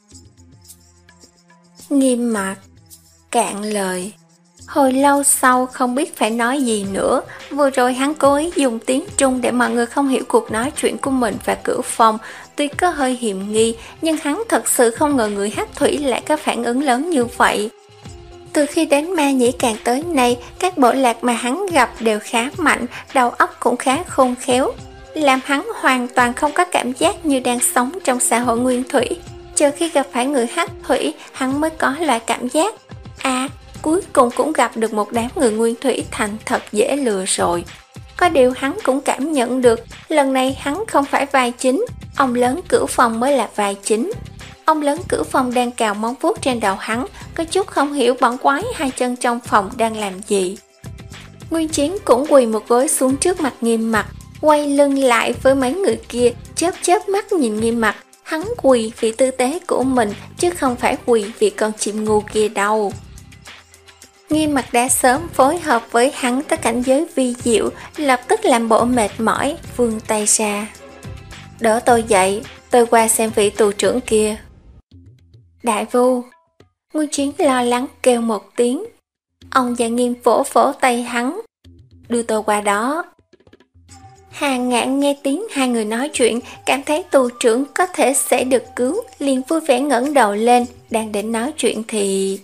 Nghiêm Mặt cạn lời. Hồi lâu sau không biết phải nói gì nữa. Vừa rồi hắn cố ý dùng tiếng Trung để mọi người không hiểu cuộc nói chuyện của mình và Cửu Phong. Tuy có hơi hiểm nghi, nhưng hắn thật sự không ngờ người hắc thủy lại có phản ứng lớn như vậy. Từ khi đến Ma Nhĩ Càn tới nay, các bộ lạc mà hắn gặp đều khá mạnh, đầu óc cũng khá khôn khéo, làm hắn hoàn toàn không có cảm giác như đang sống trong xã hội nguyên thủy. Chờ khi gặp phải người hắc thủy, hắn mới có loại cảm giác à, cuối cùng cũng gặp được một đám người nguyên thủy thành thật dễ lừa rồi. Có điều hắn cũng cảm nhận được, lần này hắn không phải vai chính, ông lớn Cửu Phong mới là vai chính. Ông lớn Cửu Phong đang cào móng vuốt trên đầu hắn, có chút không hiểu bọn quái hai chân trong phòng đang làm gì. Nguyên Chiến cũng quỳ một gối xuống trước mặt Nghiêm Mặt, quay lưng lại với mấy người kia, chớp chớp mắt nhìn Nghiêm Mặt. Hắn quỳ vì tư tế của mình, chứ không phải quỳ vì con chim ngu kia đâu. Nghiêm Mặt đã sớm phối hợp với hắn tới cảnh giới vi diệu, lập tức làm bộ mệt mỏi, vươn tay ra. Đỡ tôi dậy, tôi qua xem vị tù trưởng kia. Đại vu. Nguyên Chiến lo lắng kêu một tiếng. Ông già Nghiêm vỗ vỗ tay hắn. Đưa tôi qua đó. Hà Ngạn nghe tiếng hai người nói chuyện, cảm thấy tù trưởng có thể sẽ được cứu, liền vui vẻ ngẩng đầu lên, đang định nói chuyện thì...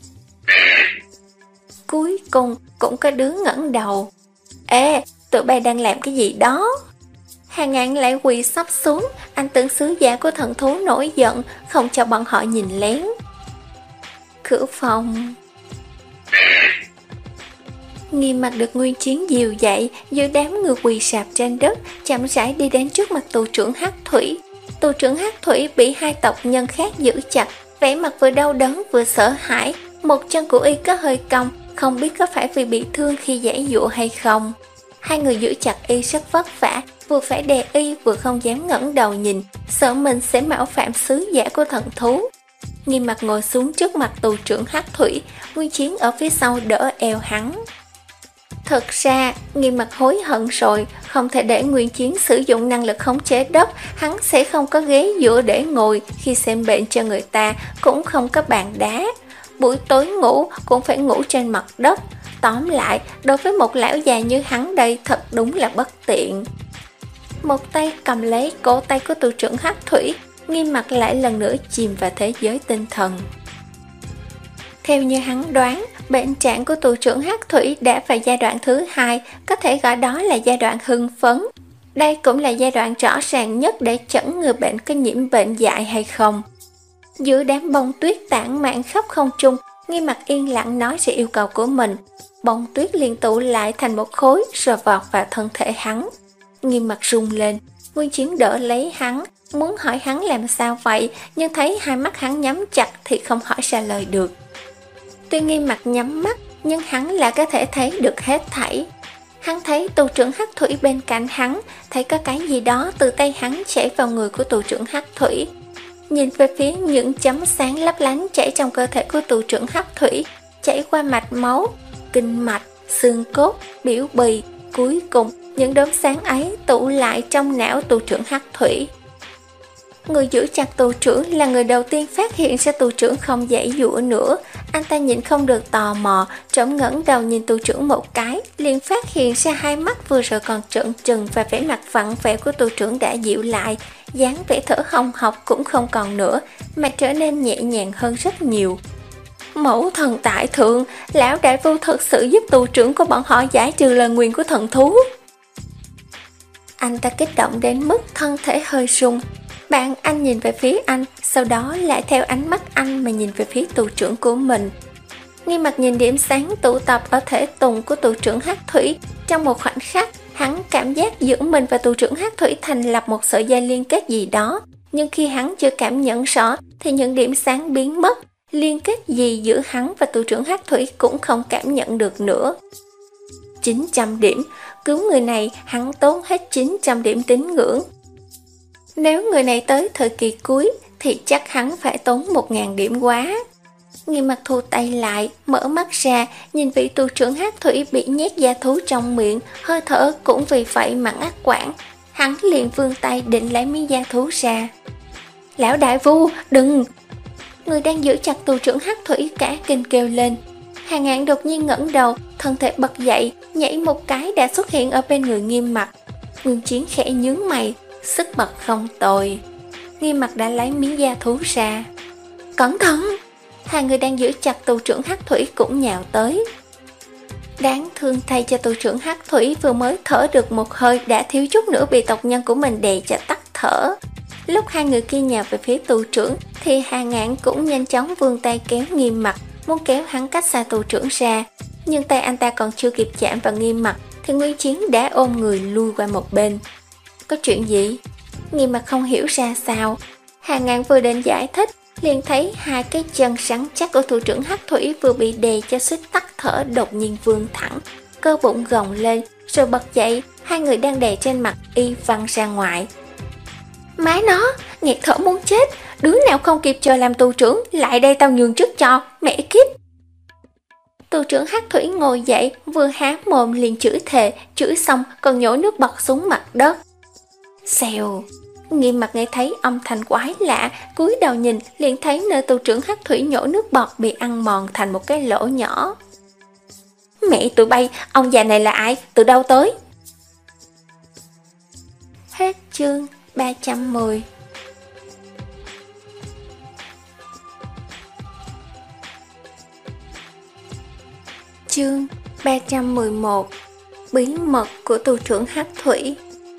Cuối cùng cũng có đứa ngẩng đầu. Ê, tụi bay đang làm cái gì đó? Hà Ngạn lại quỳ sắp xuống, anh tưởng sứ giả của thần thú nổi giận, không cho bọn họ nhìn lén. Cửu Phong. Nghiêm Mặt được Nguyên Chiến dìu dậy, giữa đám người quỳ sạp trên đất, chậm rãi đi đến trước mặt tù trưởng hắc thủy. Tù trưởng hắc thủy bị hai tộc nhân khác giữ chặt, vẻ mặt vừa đau đớn vừa sợ hãi. Một chân của y có hơi cong, không biết có phải vì bị thương khi giãy giụa hay không. Hai người giữ chặt y rất vất vả, vừa phải đè y vừa không dám ngẩng đầu nhìn, sợ mình sẽ mạo phạm sứ giả của thần thú. Nghiêm Mặt ngồi xuống trước mặt tù trưởng hắc thủy, Nguyên Chiến ở phía sau đỡ eo hắn. Thật ra, Nghiêm Mặt hối hận rồi, không thể để Nguyên Chiến sử dụng năng lực khống chế đất, hắn sẽ không có ghế dựa để ngồi, khi xem bệnh cho người ta cũng không có bàn đá. Buổi tối ngủ cũng phải ngủ trên mặt đất, Tóm lại, đối với một lão già như hắn đây thật đúng là bất tiện. Một tay cầm lấy cổ tay của tù trưởng Hắc Thủy, Nghiêm Mặc lại lần nữa chìm vào thế giới tinh thần. Theo như hắn đoán, bệnh trạng của tù trưởng Hắc Thủy đã vào giai đoạn thứ hai, có thể gọi đó là giai đoạn hưng phấn. Đây cũng là giai đoạn rõ ràng nhất để chẩn người bệnh có nhiễm bệnh dại hay không. Giữa đám bông tuyết tản mạn khắp không trung, Nghiêm Mặc yên lặng nói ra yêu cầu của mình. Bông tuyết liền tụ lại thành một khối rồi vọt vào thân thể hắn. Nghiêm Mặc rung lên, Nguyên Chiến đỡ lấy hắn, muốn hỏi hắn làm sao vậy, nhưng thấy hai mắt hắn nhắm chặt thì không hỏi ra lời được. Tuy Nghiêm Mặc nhắm mắt, nhưng hắn là có thể thấy được hết thảy. Hắn thấy tù trưởng Hắc Thủy bên cạnh hắn, thấy có cái gì đó từ tay hắn chảy vào người của tù trưởng Hắc Thủy. Nhìn về phía những chấm sáng lấp lánh chảy trong cơ thể của tù trưởng Hắc Thủy, chảy qua mạch máu, kinh mạch, xương cốt, biểu bì, cuối cùng những đốm sáng ấy tụ lại trong não tù trưởng Hắc Thủy. Người giữ chặt tù trưởng là người đầu tiên phát hiện ra tù trưởng không giãy giụa nữa. Anh ta nhịn không được tò mò, trộm ngẩng đầu nhìn tù trưởng một cái, liền phát hiện ra hai mắt vừa rồi còn trợn trừng và vẻ mặt vặn vẹo của tù trưởng đã dịu lại, dáng vẻ thở hồng hộc cũng không còn nữa, mà trở nên nhẹ nhàng hơn rất nhiều. Mẫu thần tại thượng, lão đại phu thật sự giúp tù trưởng của bọn họ giải trừ lời nguyền của thần thú. Anh ta kích động đến mức thân thể hơi rung. Bạn anh nhìn về phía anh, sau đó lại theo ánh mắt anh mà nhìn về phía tù trưởng của mình. Nghiêm Mặc nhìn điểm sáng tụ tập ở thể tùng của tù trưởng Hắc Thủy. Trong một khoảnh khắc, hắn cảm giác giữa mình và tù trưởng Hắc Thủy thành lập một sợi dây liên kết gì đó. Nhưng khi hắn chưa cảm nhận rõ thì những điểm sáng biến mất. Liên kết gì giữa hắn và tù trưởng Hắc Thủy cũng không cảm nhận được nữa. chín trăm điểm, cứu người này hắn tốn hết chín trăm điểm tín ngưỡng. Nếu người này tới thời kỳ cuối thì chắc hắn phải tốn một nghìn điểm quá. Nghiêm Mặc thu tay lại, mở mắt ra, nhìn vị tù trưởng Hắc Thủy bị nhét da thú trong miệng, hơi thở cũng vì vậy mà ngắt quãng. Hắn liền vươn tay định lấy miếng da thú ra. Lão đại phu, đừng! Người đang giữ chặt tù trưởng Hắc Thủy cả kinh kêu lên. Hà Ngạn đột nhiên ngẩng đầu, thân thể bật dậy, nhảy một cái đã xuất hiện ở bên người Nghiêm Mặc. Nguyên Chiến khẽ nhướng mày, sức bật không tồi. Nghiêm Mặc đã lấy miếng da thú ra. Cẩn thận! Hai người đang giữ chặt tù trưởng Hắc Thủy cũng nhào tới. Đáng thương thay cho tù trưởng Hắc Thủy vừa mới thở được một hơi đã thiếu chút nữa bị tộc nhân của mình đè cho tắt thở. Lúc hai người kia nhào về phía tù trưởng thì Hà Ngạn cũng nhanh chóng vươn tay kéo Nghiêm Mặc, muốn kéo hắn cách xa tù trưởng ra. Nhưng tay anh ta còn chưa kịp chạm vào Nghiêm Mặc thì Nguyên Chiến đã ôm người lui qua một bên. Có chuyện gì? Nghiêm Mặc không hiểu ra sao. Hà Ngạn vừa định giải thích liền thấy hai cái chân rắn chắc của thủ trưởng Hắc Thủy vừa bị đè cho suýt tắt thở đột nhiên vươn thẳng, cơ bụng gồng lên rồi bật dậy. Hai người đang đè trên mặt y văng ra ngoài. Má nó, nghẹt thở muốn chết. Đứa nào không kịp chờ làm tù trưởng, lại đây tao nhường chức cho, mẹ kiếp. Tù trưởng Hắc Thủy ngồi dậy, vừa há mồm liền chửi thề, chửi xong còn nhổ nước bọt xuống mặt đất. Xèo. Nghiêm Mặc nghe thấy âm thanh quái lạ, cúi đầu nhìn liền thấy nơi tù trưởng Hắc Thủy nhổ nước bọt bị ăn mòn thành một cái lỗ nhỏ. Mẹ tụi bay, ông già này là ai, từ đâu tới? Hết chương ba trăm mười. Chương ba trăm mười một. Bí mật của tù trưởng Hắc Thủy.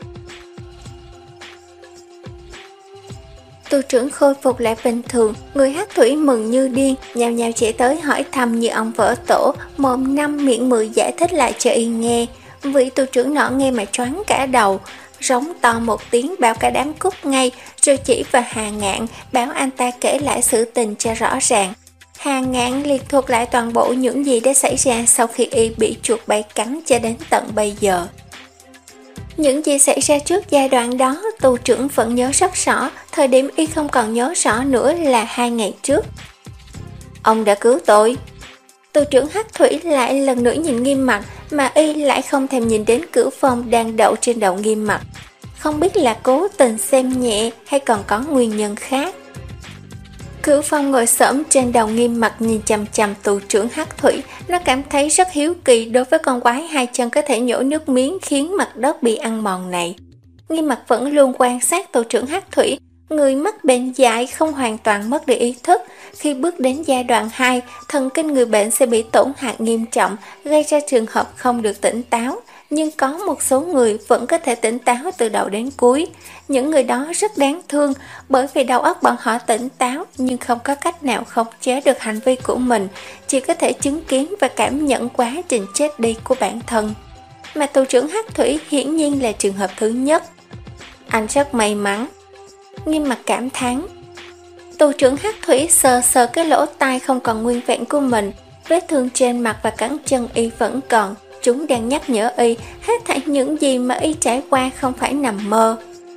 Tù trưởng khôi phục lại bình thường, người Hắc Thủy mừng như điên, nhào nhào chạy tới hỏi thăm như ông vỡ tổ, mồm năm miệng mười giải thích lại cho y nghe. Vị tù trưởng nọ nghe mà choáng cả đầu, rống to một tiếng bảo cả đám cút ngay, rồi chỉ vào Hà Ngạn, bảo anh ta kể lại sự tình cho rõ ràng. Hà Ngạn liệt thuật lại toàn bộ những gì đã xảy ra sau khi y bị chuột bay cắn cho đến tận bây giờ. Những gì xảy ra trước giai đoạn đó, tù trưởng vẫn nhớ rất rõ, thời điểm y không còn nhớ rõ nữa là hai ngày trước. Ông đã cứu tôi. Tù trưởng Hắc Thủy lại lần nữa nhìn Nghiêm Mặc, mà y lại không thèm nhìn đến Cửu Phong đang đậu trên đầu Nghiêm Mặc. Không biết là cố tình xem nhẹ hay còn có nguyên nhân khác. Cửu Phong ngồi xổm trên đầu Nghiêm Mặc nhìn chằm chằm tù trưởng Hắc Thủy. Nó cảm thấy rất hiếu kỳ đối với con quái hai chân có thể nhổ nước miếng khiến mặt đất bị ăn mòn này. Nghiêm Mặc vẫn luôn quan sát tù trưởng Hắc Thủy. Người mắc bệnh dại không hoàn toàn mất đi ý thức. Khi bước đến giai đoạn hai, thần kinh người bệnh sẽ bị tổn hại nghiêm trọng, gây ra trường hợp không được tỉnh táo. Nhưng có một số người vẫn có thể tỉnh táo từ đầu đến cuối. Những người đó rất đáng thương, bởi vì đầu óc bọn họ tỉnh táo nhưng không có cách nào khống chế được hành vi của mình, chỉ có thể chứng kiến và cảm nhận quá trình chết đi của bản thân. Mà tù trưởng Hắc Thủy hiển nhiên là trường hợp thứ nhất. Anh rất may mắn. Nghiêm Mặc cảm thán. Tù trưởng Hắc Thủy sờ sờ cái lỗ tai không còn nguyên vẹn của mình. Vết thương trên mặt và cẳng chân y vẫn còn. Chúng đang nhắc nhở y hết thảy những gì mà y trải qua không phải nằm mơ.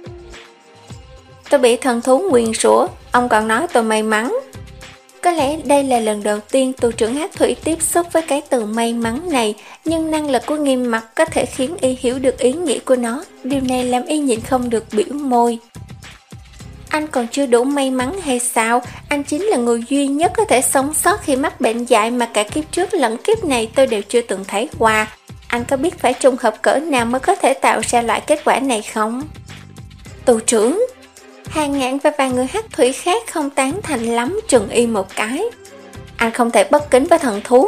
Tôi bị thần thú nguyền rủa, ông còn nói tôi may mắn. Có lẽ đây là lần đầu tiên tù trưởng Hắc Thủy tiếp xúc với cái từ may mắn này, nhưng năng lực của Nghiêm Mặc có thể khiến y hiểu được ý nghĩa của nó. Điều này làm y nhịn không được biểu môi. Anh còn chưa đủ may mắn hay sao? Anh chính là người duy nhất có thể sống sót khi mắc bệnh dại mà cả kiếp trước lẫn kiếp này tôi đều chưa từng thấy qua. Anh có biết phải trùng hợp cỡ nào mới có thể tạo ra loại kết quả này không? Tù trưởng. Hàng Ngạn và vài người Hắc Thủy khác không tán thành lắm, trừng y một cái. Anh không thể bất kính với thần thú.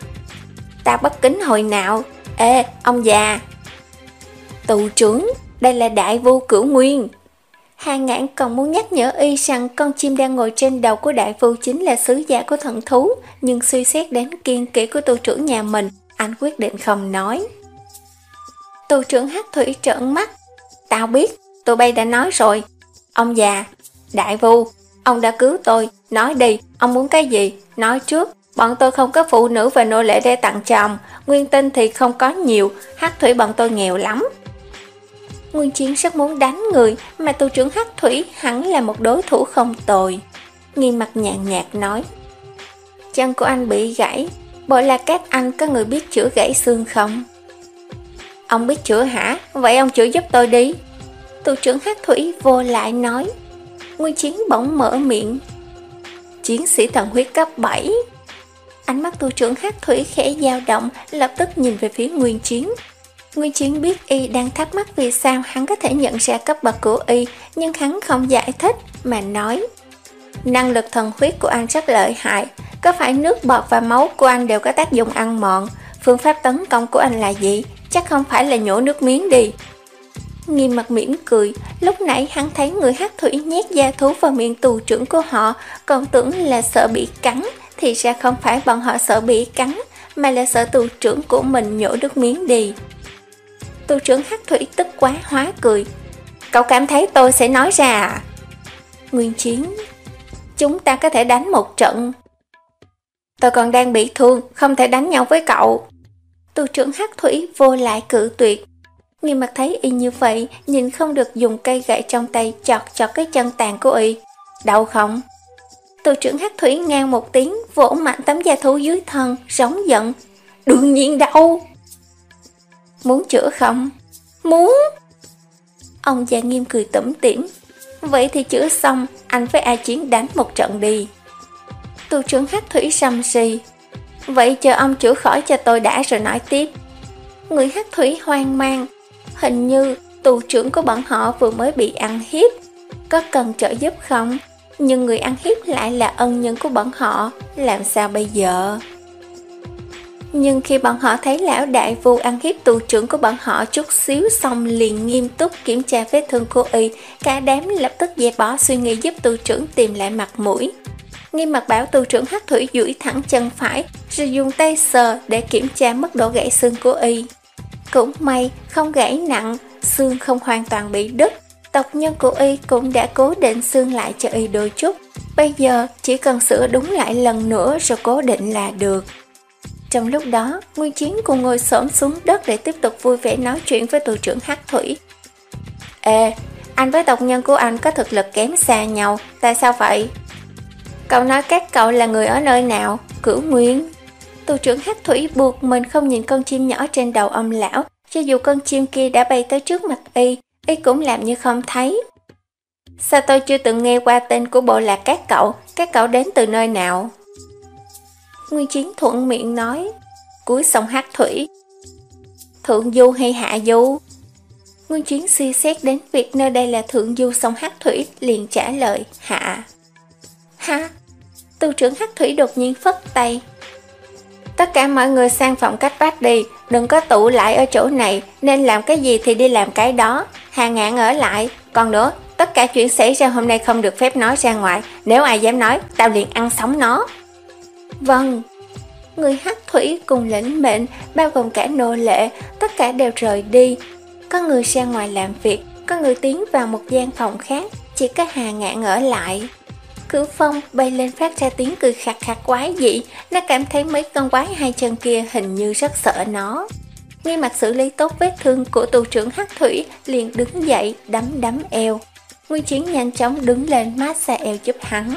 Ta bất kính hồi nào? Ê, ông già. Tù trưởng, đây là đại vu Cửu Nguyên. Hàng Ngạn còn muốn nhắc nhở y rằng con chim đang ngồi trên đầu của đại vu chính là sứ giả của thần thú, nhưng suy xét đến kiên kỵ của tù trưởng nhà mình, anh quyết định không nói. Tù trưởng Hắc Thủy trợn mắt. Tao biết, tụi bay đã nói rồi. Ông già, đại vu, ông đã cứu tôi, nói đi, ông muốn cái gì, nói trước. Bọn tôi không có phụ nữ và nô lệ để tặng cho ông, nguyên tinh thì không có nhiều, Hắc Thủy bọn tôi nghèo lắm. Nguyên Chiến rất muốn đánh người, mà tù trưởng Hắc Thủy hẳn là một đối thủ không tồi. Nghiêm Mặc nhàn nhạt nói. Chân của anh bị gãy, bộ là các anh có người biết chữa gãy xương không? Ông biết chữa hả? Vậy ông chữa giúp tôi đi. Tù trưởng Hắc Thủy vô lại nói. Nguyên Chiến bỗng mở miệng. Chiến sĩ thần huyết cấp bảy. Ánh mắt tù trưởng Hắc Thủy khẽ dao động, lập tức nhìn về phía Nguyên Chiến. Nguyên Chiến biết y đang thắc mắc vì sao hắn có thể nhận ra cấp bậc của y, nhưng hắn không giải thích mà nói. Năng lực thần huyết của anh rất lợi hại, có phải nước bọt và máu của anh đều có tác dụng ăn mòn? Phương pháp tấn công của anh là gì? Chắc không phải là nhổ nước miếng đi. Nghiêm Mặc mỉm cười, lúc nãy hắn thấy người Hắc Thủy nhét da thú vào miệng tù trưởng của họ, còn tưởng là sợ bị cắn, thì ra không phải bọn họ sợ bị cắn, mà là sợ tù trưởng của mình nhổ nước miếng đi. Tù trưởng Hắc Thủy tức quá hóa cười. Cậu cảm thấy tôi sẽ nói ra à? Nguyên Chiến. Chúng ta có thể đánh một trận. Tôi còn đang bị thương, không thể đánh nhau với cậu. Tù trưởng Hắc Thủy vô lại cự tuyệt. Nghiêm Mặc thấy y như vậy, nhìn không được dùng cây gậy trong tay chọt chọt cái chân tàn của y. Đau không? Tù trưởng Hắc Thủy ngang một tiếng, vỗ mạnh tấm da thú dưới thân, rống giận. Đương nhiên đau. Muốn chữa không? Muốn. Ông già Nghiêm cười tủm tỉm. Vậy thì chữa xong, anh với A Chiến đánh một trận đi. Tù trưởng Hắc Thủy sầm sì. Vậy chờ ông chữa khỏi cho tôi đã rồi nói tiếp. Người Hắc Thủy hoang mang. Hình như tù trưởng của bọn họ vừa mới bị ăn hiếp. Có cần trợ giúp không? Nhưng người ăn hiếp lại là ân nhân của bọn họ. Làm sao bây giờ? Nhưng khi bọn họ thấy lão đại vu ăn hiếp tù trưởng của bọn họ chút xíu xong liền nghiêm túc kiểm tra vết thương của y, cả đám lập tức dẹp bỏ suy nghĩ giúp tù trưởng tìm lại mặt mũi. Nghiêm Mặc bảo tù trưởng Hắc Thủy duỗi thẳng chân phải, rồi dùng tay sờ để kiểm tra mức độ gãy xương của y. Cũng may không gãy nặng, xương không hoàn toàn bị đứt. Tộc nhân của y cũng đã cố định xương lại cho y đôi chút. Bây giờ chỉ cần sửa đúng lại lần nữa rồi cố định là được. Trong lúc đó, Nguyên Chiến cùng ngồi xổm xuống đất để tiếp tục vui vẻ nói chuyện với tù trưởng Hắc Thủy. Ê, anh với tộc nhân của anh có thực lực kém xa nhau, tại sao vậy? Cậu nói các cậu là người ở nơi nào? Cửu Nguyên. Tù trưởng Hắc Thủy buộc mình không nhìn con chim nhỏ trên đầu ông lão, cho dù con chim kia đã bay tới trước mặt y, y cũng làm như không thấy. Sao tôi chưa từng nghe qua tên của bộ lạc các cậu, các cậu đến từ nơi nào? Nguyên Chiến thuận miệng nói, cuối sông Hắc Thủy. Thượng du hay hạ du? Nguyên Chiến suy xét đến việc nơi đây là thượng du sông Hắc Thủy, liền trả lời, hạ. Ha? Tu trưởng Hắc Thủy đột nhiên phất tay. Tất cả mọi người sang phòng cách vách đi, đừng có tụ lại ở chỗ này, nên làm cái gì thì đi làm cái đó. Hà Ngạn ở lại, còn nữa, tất cả chuyện xảy ra hôm nay không được phép nói ra ngoài, nếu ai dám nói, tao liền ăn sống nó. Vâng. Người Hắc Thủy cùng lĩnh mệnh, bao gồm cả nô lệ, tất cả đều rời đi. Có người ra ngoài làm việc, có người tiến vào một gian phòng khác, chỉ có Hà Ngạn ở lại. Cửu Phong bay lên phát ra tiếng cười khạc khạc quái dị, nó cảm thấy mấy con quái hai chân kia hình như rất sợ nó. Ngay mặt xử lý tốt vết thương của tù trưởng Hắc Thủy, liền đứng dậy đấm đấm eo. Nguyên Chiến nhanh chóng đứng lên massage eo giúp hắn.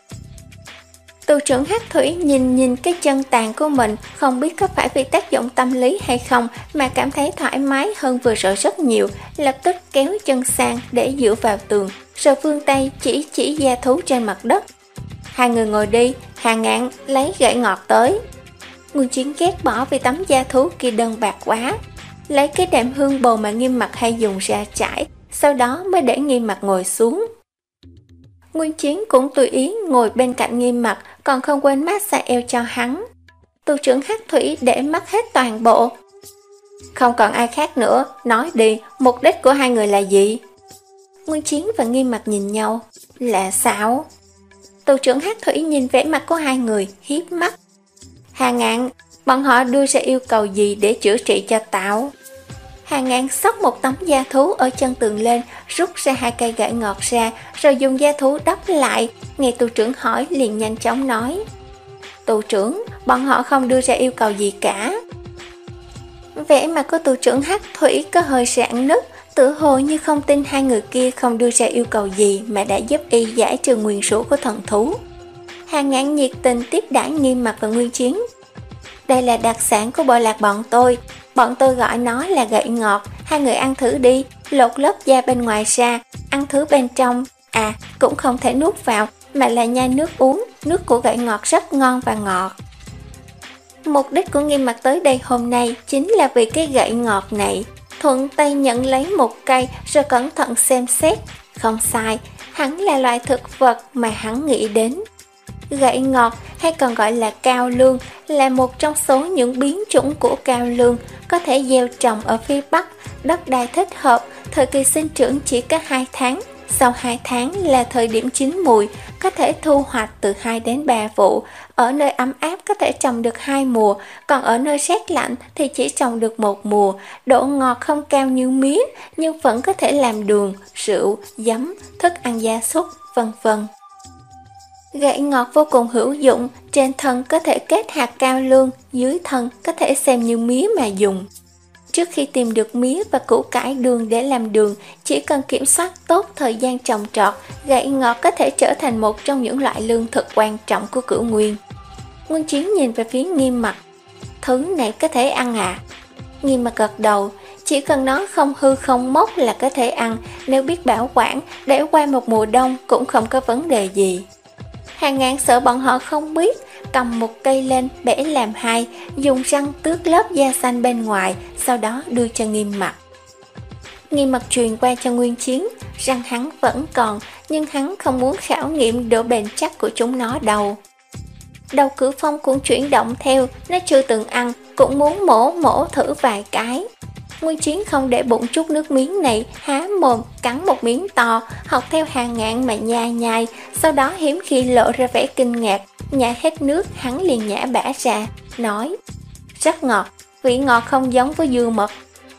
Tù trưởng Hắc Thủy nhìn nhìn cái chân tàn của mình, không biết có phải vì tác dụng tâm lý hay không mà cảm thấy thoải mái hơn vừa rồi rất nhiều, lập tức kéo chân sang để dựa vào tường, rồi vươn tay chỉ chỉ da thú trên mặt đất. Hai người ngồi đi, Hà Ngạn lấy gậy ngọt tới. Nguyên Chiến ghét bỏ vì tấm da thú kia đơn bạc quá, lấy cái đệm hương bồ mà Nghiêm Mặc hay dùng ra trải, sau đó mới để Nghiêm Mặc ngồi xuống. Nguyên Chiến cũng tùy ý ngồi bên cạnh Nghiêm Mặc, còn không quên massage eo cho hắn. Tu trưởng Hắc Thủy để mắt hết toàn bộ. Không còn ai khác nữa, nói đi, mục đích của hai người là gì? Nguyên Chiến và Nghiêm Mặc nhìn nhau. Là sao? Tu trưởng Hắc Thủy nhìn vẻ mặt của hai người, hiếp mắt. Hà Ngạn, bọn họ đưa ra yêu cầu gì để chữa trị cho tao? Hà Ngạn xốc một tấm da thú ở chân tường lên, rút ra hai cây gậy ngọt ra, rồi dùng da thú đắp lại. Nghe tù trưởng hỏi liền nhanh chóng nói, tù trưởng, bọn họ không đưa ra yêu cầu gì cả. Vẻ mặt của tù trưởng Hắc Thủy có hơi rạn nứt, tự hồ như không tin hai người kia không đưa ra yêu cầu gì mà đã giúp y giải trừ nguyền rủa của thần thú. Hà Ngạn nhiệt tình tiếp đãi Nghiêm Mặc và Nguyên Chiến. Đây là đặc sản của bộ lạc bọn tôi, bọn tôi gọi nó là gậy ngọt, hai người ăn thử đi, lột lớp da bên ngoài ra, ăn thứ bên trong, à cũng không thể nuốt vào mà là nhai nước uống, nước của gậy ngọt rất ngon và ngọt. Mục đích của Nghiêm Mặc tới đây hôm nay chính là vì cái gậy ngọt này. Thuận tay nhận lấy một cây rồi cẩn thận xem xét, không sai, hắn là loài thực vật mà hắn nghĩ đến. Gậy ngọt hay còn gọi là cao lương là một trong số những biến chủng của cao lương, có thể gieo trồng ở phía Bắc, đất đai thích hợp, thời kỳ sinh trưởng chỉ có hai tháng, sau hai tháng là thời điểm chín mùi, có thể thu hoạch từ hai đến ba vụ, ở nơi ấm áp có thể trồng được hai mùa, còn ở nơi rét lạnh thì chỉ trồng được một mùa, độ ngọt không cao như mía nhưng vẫn có thể làm đường, rượu, giấm, thức ăn gia súc, vân vân. Gậy ngọt vô cùng hữu dụng, trên thân có thể kết hạt cao lương, dưới thân có thể xem như mía mà dùng. Trước khi tìm được mía và củ cải đường để làm đường, chỉ cần kiểm soát tốt thời gian trồng trọt, gậy ngọt có thể trở thành một trong những loại lương thực quan trọng của Cửu Nguyên. Nguyên Chiến nhìn về phía Nghiêm Mặc. Thứ này có thể ăn à? Nghiêm Mặc gật đầu, chỉ cần nó không hư không mốc là có thể ăn, nếu biết bảo quản, để qua một mùa đông cũng không có vấn đề gì. Hà Ngạn sợ bọn họ không biết, cầm một cây lên bẻ làm hai, dùng răng tước lớp da xanh bên ngoài, sau đó đưa cho Nghiêm Mặc. Nghiêm Mặc truyền qua cho Nguyên Chiến, răng hắn vẫn còn, nhưng hắn không muốn khảo nghiệm độ bền chắc của chúng nó đâu. Đầu Cửu Phong cũng chuyển động theo, nó chưa từng ăn, cũng muốn mổ mổ thử vài cái. Nguyên Chiến không để bụng chút nước miếng này, há mồm cắn một miếng to, học theo Hà Ngạn mà nhai nhai, sau đó hiếm khi lộ ra vẻ kinh ngạc, nhả hết nước hắn liền nhả bã ra, nói: rất ngọt, vị ngọt không giống với dưa mật.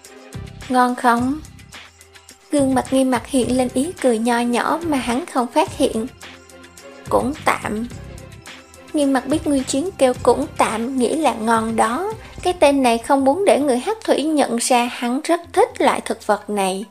Ngon không? Gương mặt Nghiêm Mặc hiện lên ý cười nho nhỏ mà hắn không phát hiện. Cũng tạm. Nghiêm Mặc biết Nguyên Chiến kêu cũng tạm nghĩa là ngon đó. Cái tên này không muốn để người Hắc Thủy nhận ra hắn rất thích loại thực vật này.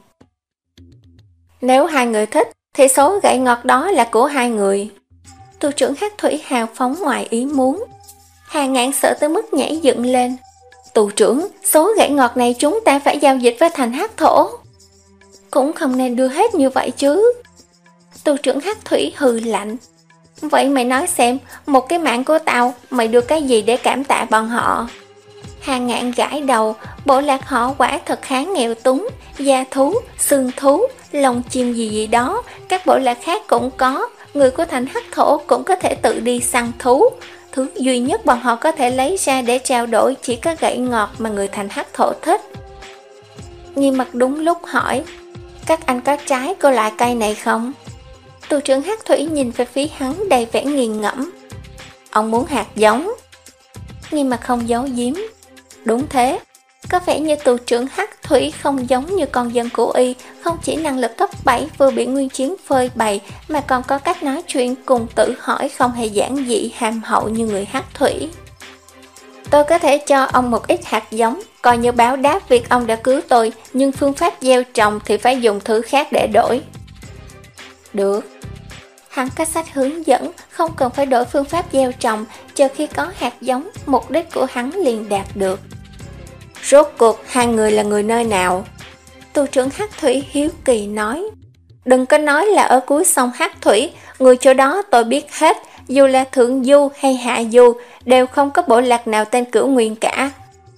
Nếu hai người thích thì số gậy ngọt đó là của hai người. Tù trưởng Hắc Thủy hào phóng ngoài ý muốn. Hà Ngạn sợ tới mức nhảy dựng lên. Tù trưởng, số gậy ngọt này chúng ta phải giao dịch với thành Hắc Thổ. Cũng không nên đưa hết như vậy chứ. Tu trưởng hắc thủy hừ lạnh. Vậy mày nói xem, một cái mạng của tao, mày đưa cái gì để cảm tạ bọn họ? Hà Ngạn gãi đầu, bộ lạc họ quả thật khá nghèo túng, da thú, xương thú, lông chim gì gì đó, các bộ lạc khác cũng có, người của thành hắc thổ cũng có thể tự đi săn thú. Thứ duy nhất bọn họ có thể lấy ra để trao đổi chỉ có gậy ngọt mà người thành hắc thổ thích. Nghi Mặc đúng lúc hỏi, các anh có trái của loại cây này không? Tu trưởng hắc thủy nhìn về phía hắn đầy vẻ nghiền ngẫm. Ông muốn hạt giống? Nghi Mặc không giấu giếm. Đúng thế, có vẻ như tù trưởng hắc thủy không giống như con dân của y, không chỉ năng lực cấp bảy vừa bị Nguyên Chiến phơi bày mà còn có cách nói chuyện cùng tự hỏi không hề giản dị hàm hậu như người hắc thủy. Tôi có thể cho ông một ít hạt giống, coi như báo đáp việc ông đã cứu tôi, nhưng phương pháp gieo trồng thì phải dùng thứ khác để đổi. Được. Hắn có sách hướng dẫn, không cần phải đổi phương pháp gieo trồng, chờ khi có hạt giống, mục đích của hắn liền đạt được. Rốt cuộc hai người là người nơi nào? Tu trưởng hắc thủy hiếu kỳ nói. Đừng có nói là ở cuối sông hắc thủy, người chỗ đó tôi biết hết, dù là thượng du hay hạ du, đều không có bộ lạc nào tên Cửu Nguyên cả.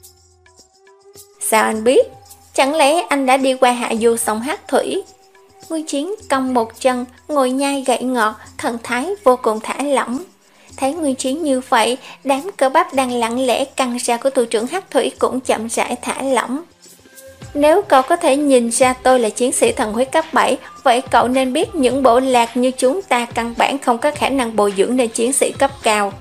Sao anh biết? Chẳng lẽ anh đã đi qua hạ du sông hắc thủy? Nguyên Chiến cong một chân, ngồi nhai gậy ngọt, thần thái vô cùng thả lỏng. Thấy Nguyên Chiến như vậy, đám cơ bắp đang lặng lẽ căng ra của tu trưởng hắc thủy cũng chậm rãi thả lỏng. Nếu cậu có thể nhìn ra tôi là chiến sĩ thần huyết cấp bảy, vậy cậu nên biết những bộ lạc như chúng ta căn bản không có khả năng bồi dưỡng nên chiến sĩ cấp cao.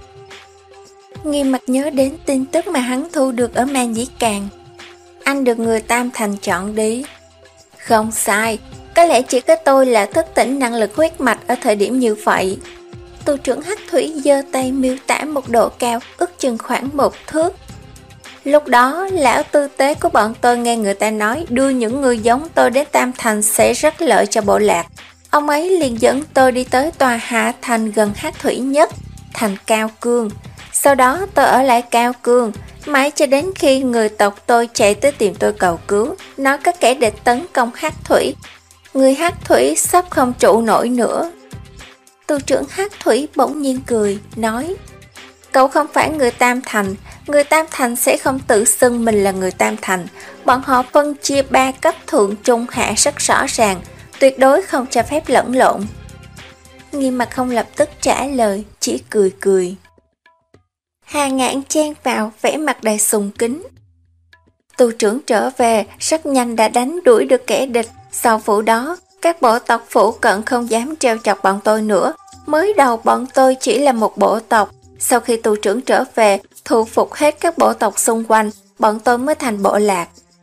Nghi Mặc nhớ đến tin tức mà hắn thu được ở Man Dĩ Càn. Anh được người Tam Thành chọn đi. Không sai, có lẽ chỉ có tôi là thức tỉnh năng lực huyết mạch ở thời điểm như vậy. Tu trưởng hắc thủy giơ tay miêu tả một độ cao ước chừng khoảng một thước. Lúc đó, lão tư tế của bọn tôi nghe người ta nói đưa những người giống tôi đến Tam Thành sẽ rất lợi cho bộ lạc. Ông ấy liền dẫn tôi đi tới tòa hạ thành gần hắc thủy nhất, thành Cao Cương. Sau đó tôi ở lại Cao Cương, mãi cho đến khi người tộc tôi chạy tới tìm tôi cầu cứu, nói có kẻ địch tấn công hắc thủy. Người hắc thủy sắp không trụ nổi nữa. Tu trưởng hắc thủy bỗng nhiên cười, nói: Cậu không phải người Tam Thành, người Tam Thành sẽ không tự xưng mình là người Tam Thành. Bọn họ phân chia ba cấp thượng trung hạ rất rõ ràng, tuyệt đối không cho phép lẫn lộn. Nghi Mặc không lập tức trả lời, chỉ cười cười. Hà Ngạn chen vào, vẻ mặt đầy sùng kính. Tu trưởng trở về, rất nhanh đã đánh đuổi được kẻ địch. Sau vụ đó, các bộ tộc phủ cận không dám trêu chọc bọn tôi nữa. Mới đầu bọn tôi chỉ là một bộ tộc. Sau khi tu trưởng trở về, thu phục hết các bộ tộc xung quanh, bọn tôi mới thành bộ lạc.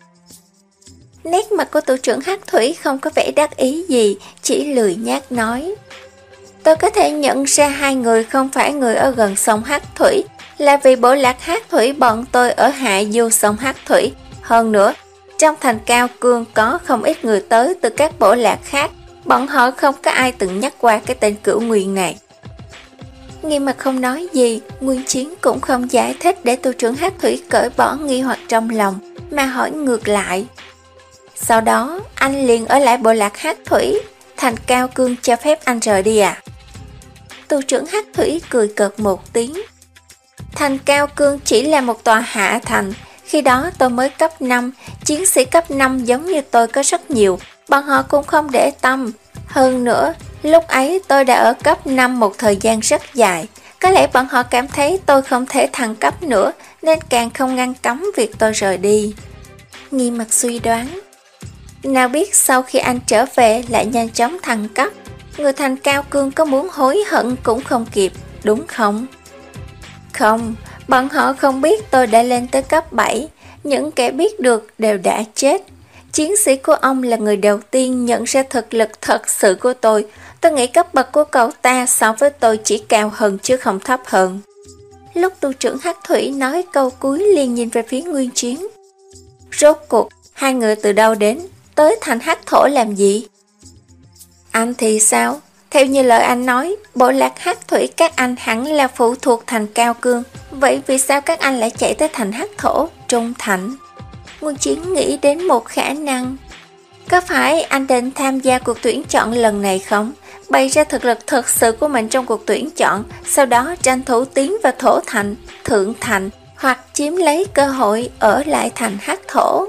Nét mặt của tu trưởng hắc thủy không có vẻ đắc ý gì, chỉ lười nhác nói: Tôi có thể nhận ra hai người không phải người ở gần sông hắc thủy, là vì bộ lạc hắc thủy bọn tôi ở hạ du sông hắc thủy. Hơn nữa, trong thành Cao Cương có không ít người tới từ các bộ lạc khác, bọn họ không có ai từng nhắc qua cái tên Cửu Nguyên này. Nghi Mặc không nói gì, Nguyên Chiến cũng không giải thích để tu trưởng hắc thủy cởi bỏ nghi hoặc trong lòng, mà hỏi ngược lại. Sau đó, anh liền ở lại bộ lạc hắc thủy, thành Cao Cương cho phép anh rời đi à? Tu trưởng hắc thủy cười cợt một tiếng. Thành Cao Cương chỉ là một tòa hạ thành, khi đó tôi mới cấp năm, chiến sĩ cấp năm giống như tôi có rất nhiều, bọn họ cũng không để tâm. Hơn nữa, lúc ấy tôi đã ở cấp năm một thời gian rất dài, có lẽ bọn họ cảm thấy tôi không thể thăng cấp nữa, nên càng không ngăn cấm việc tôi rời đi. Nghi Mặc suy đoán. Nào biết sau khi anh trở về lại nhanh chóng thăng cấp, người thành Cao Cương có muốn hối hận cũng không kịp, đúng không? Không, bọn họ không biết tôi đã lên tới cấp bảy, những kẻ biết được đều đã chết. Chiến sĩ của ông là người đầu tiên nhận ra thực lực thật sự của tôi. Tôi nghĩ cấp bậc của cậu ta so với tôi chỉ cao hơn chứ không thấp hơn. Lúc tu trưởng hắc thủy nói câu cuối liền nhìn về phía Nguyên Chiến. Rốt cuộc, hai người từ đâu đến, tới thành hắc thổ làm gì? Anh thì sao? Theo như lời anh nói, bộ lạc hắc thủy các anh hẳn là phụ thuộc thành Cao Cương. Vậy vì sao các anh lại chạy tới thành hắc thổ, Trung Thành? Nguyên Chiến nghĩ đến một khả năng. Có phải anh định tham gia cuộc tuyển chọn lần này không? bày ra thực lực thực sự của mình trong cuộc tuyển chọn, sau đó tranh thủ tiến vào thổ thành, thượng thành hoặc chiếm lấy cơ hội ở lại thành hắc thổ.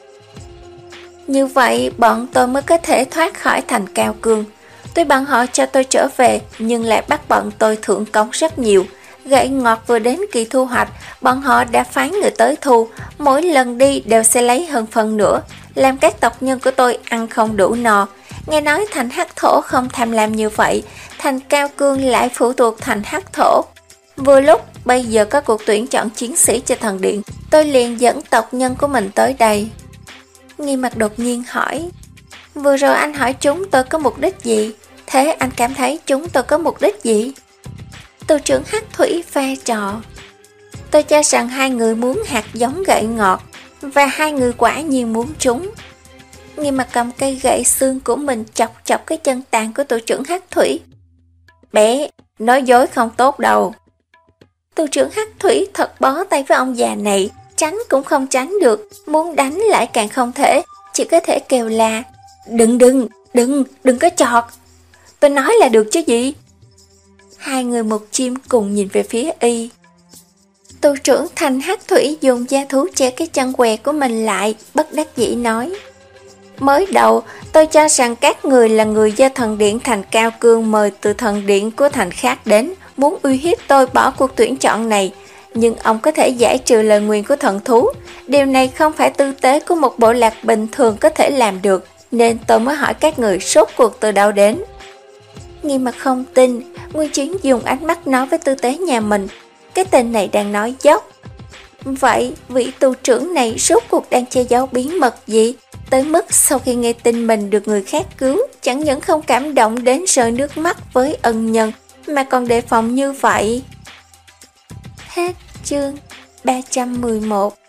Như vậy bọn tôi mới có thể thoát khỏi thành Cao Cương. Tuy bọn họ cho tôi trở về nhưng lại bắt bọn tôi thượng cống rất nhiều. Gậy ngọt vừa đến kỳ thu hoạch, bọn họ đã phái người tới thu, mỗi lần đi đều sẽ lấy hơn phần nữa, làm các tộc nhân của tôi ăn không đủ no. Nghe nói thành hắc thổ không tham lam như vậy, thành Cao Cương lại phụ thuộc thành hắc thổ. Vừa lúc bây giờ có cuộc tuyển chọn chiến sĩ cho thần điện, tôi liền dẫn tộc nhân của mình tới đây. Nghi Mặc đột nhiên hỏi, vừa rồi anh hỏi chúng tôi có mục đích gì? Thế anh cảm thấy chúng tôi có mục đích gì? Tù trưởng Hắc Thủy pha trò, tôi cho rằng hai người muốn hạt giống gậy ngọt, và hai người quả nhiên muốn chúng. Nghi Mặc cầm cây gậy xương của mình chọc chọc cái chân tàn của tù trưởng Hắc Thủy. Bé, nói dối không tốt đâu. Tù trưởng Hắc Thủy thật bó tay với ông già này, tránh cũng không tránh được, muốn đánh lại càng không thể, chỉ có thể kêu la, đừng đừng, đừng, đừng có chọt. Tôi nói là được chứ gì. Hai người một chim cùng nhìn về phía y. Tù trưởng thành Hắc Thủy dùng da thú che cái chân què của mình lại, bất đắc dĩ nói, mới đầu tôi cho rằng các người là người do thần điện thành Cao Cương mời từ thần điện của thành khác đến, muốn uy hiếp tôi bỏ cuộc tuyển chọn này. Nhưng ông có thể giải trừ lời nguyền của thần thú. Điều này không phải tư tế của một bộ lạc bình thường có thể làm được, nên tôi mới hỏi các người sốt cuộc từ đâu đến. Nghi Mặc không tin, Nguyên Chiến dùng ánh mắt nói với tư tế nhà mình, cái tên này đang nói dốc. Vậy vị tù trưởng này sốt cuộc đang che giấu bí mật gì, tới mức sau khi nghe tin mình được người khác cứu, chẳng những không cảm động đến rơi nước mắt với ân nhân, mà còn đề phòng như vậy. Hết chương ba trăm mười một.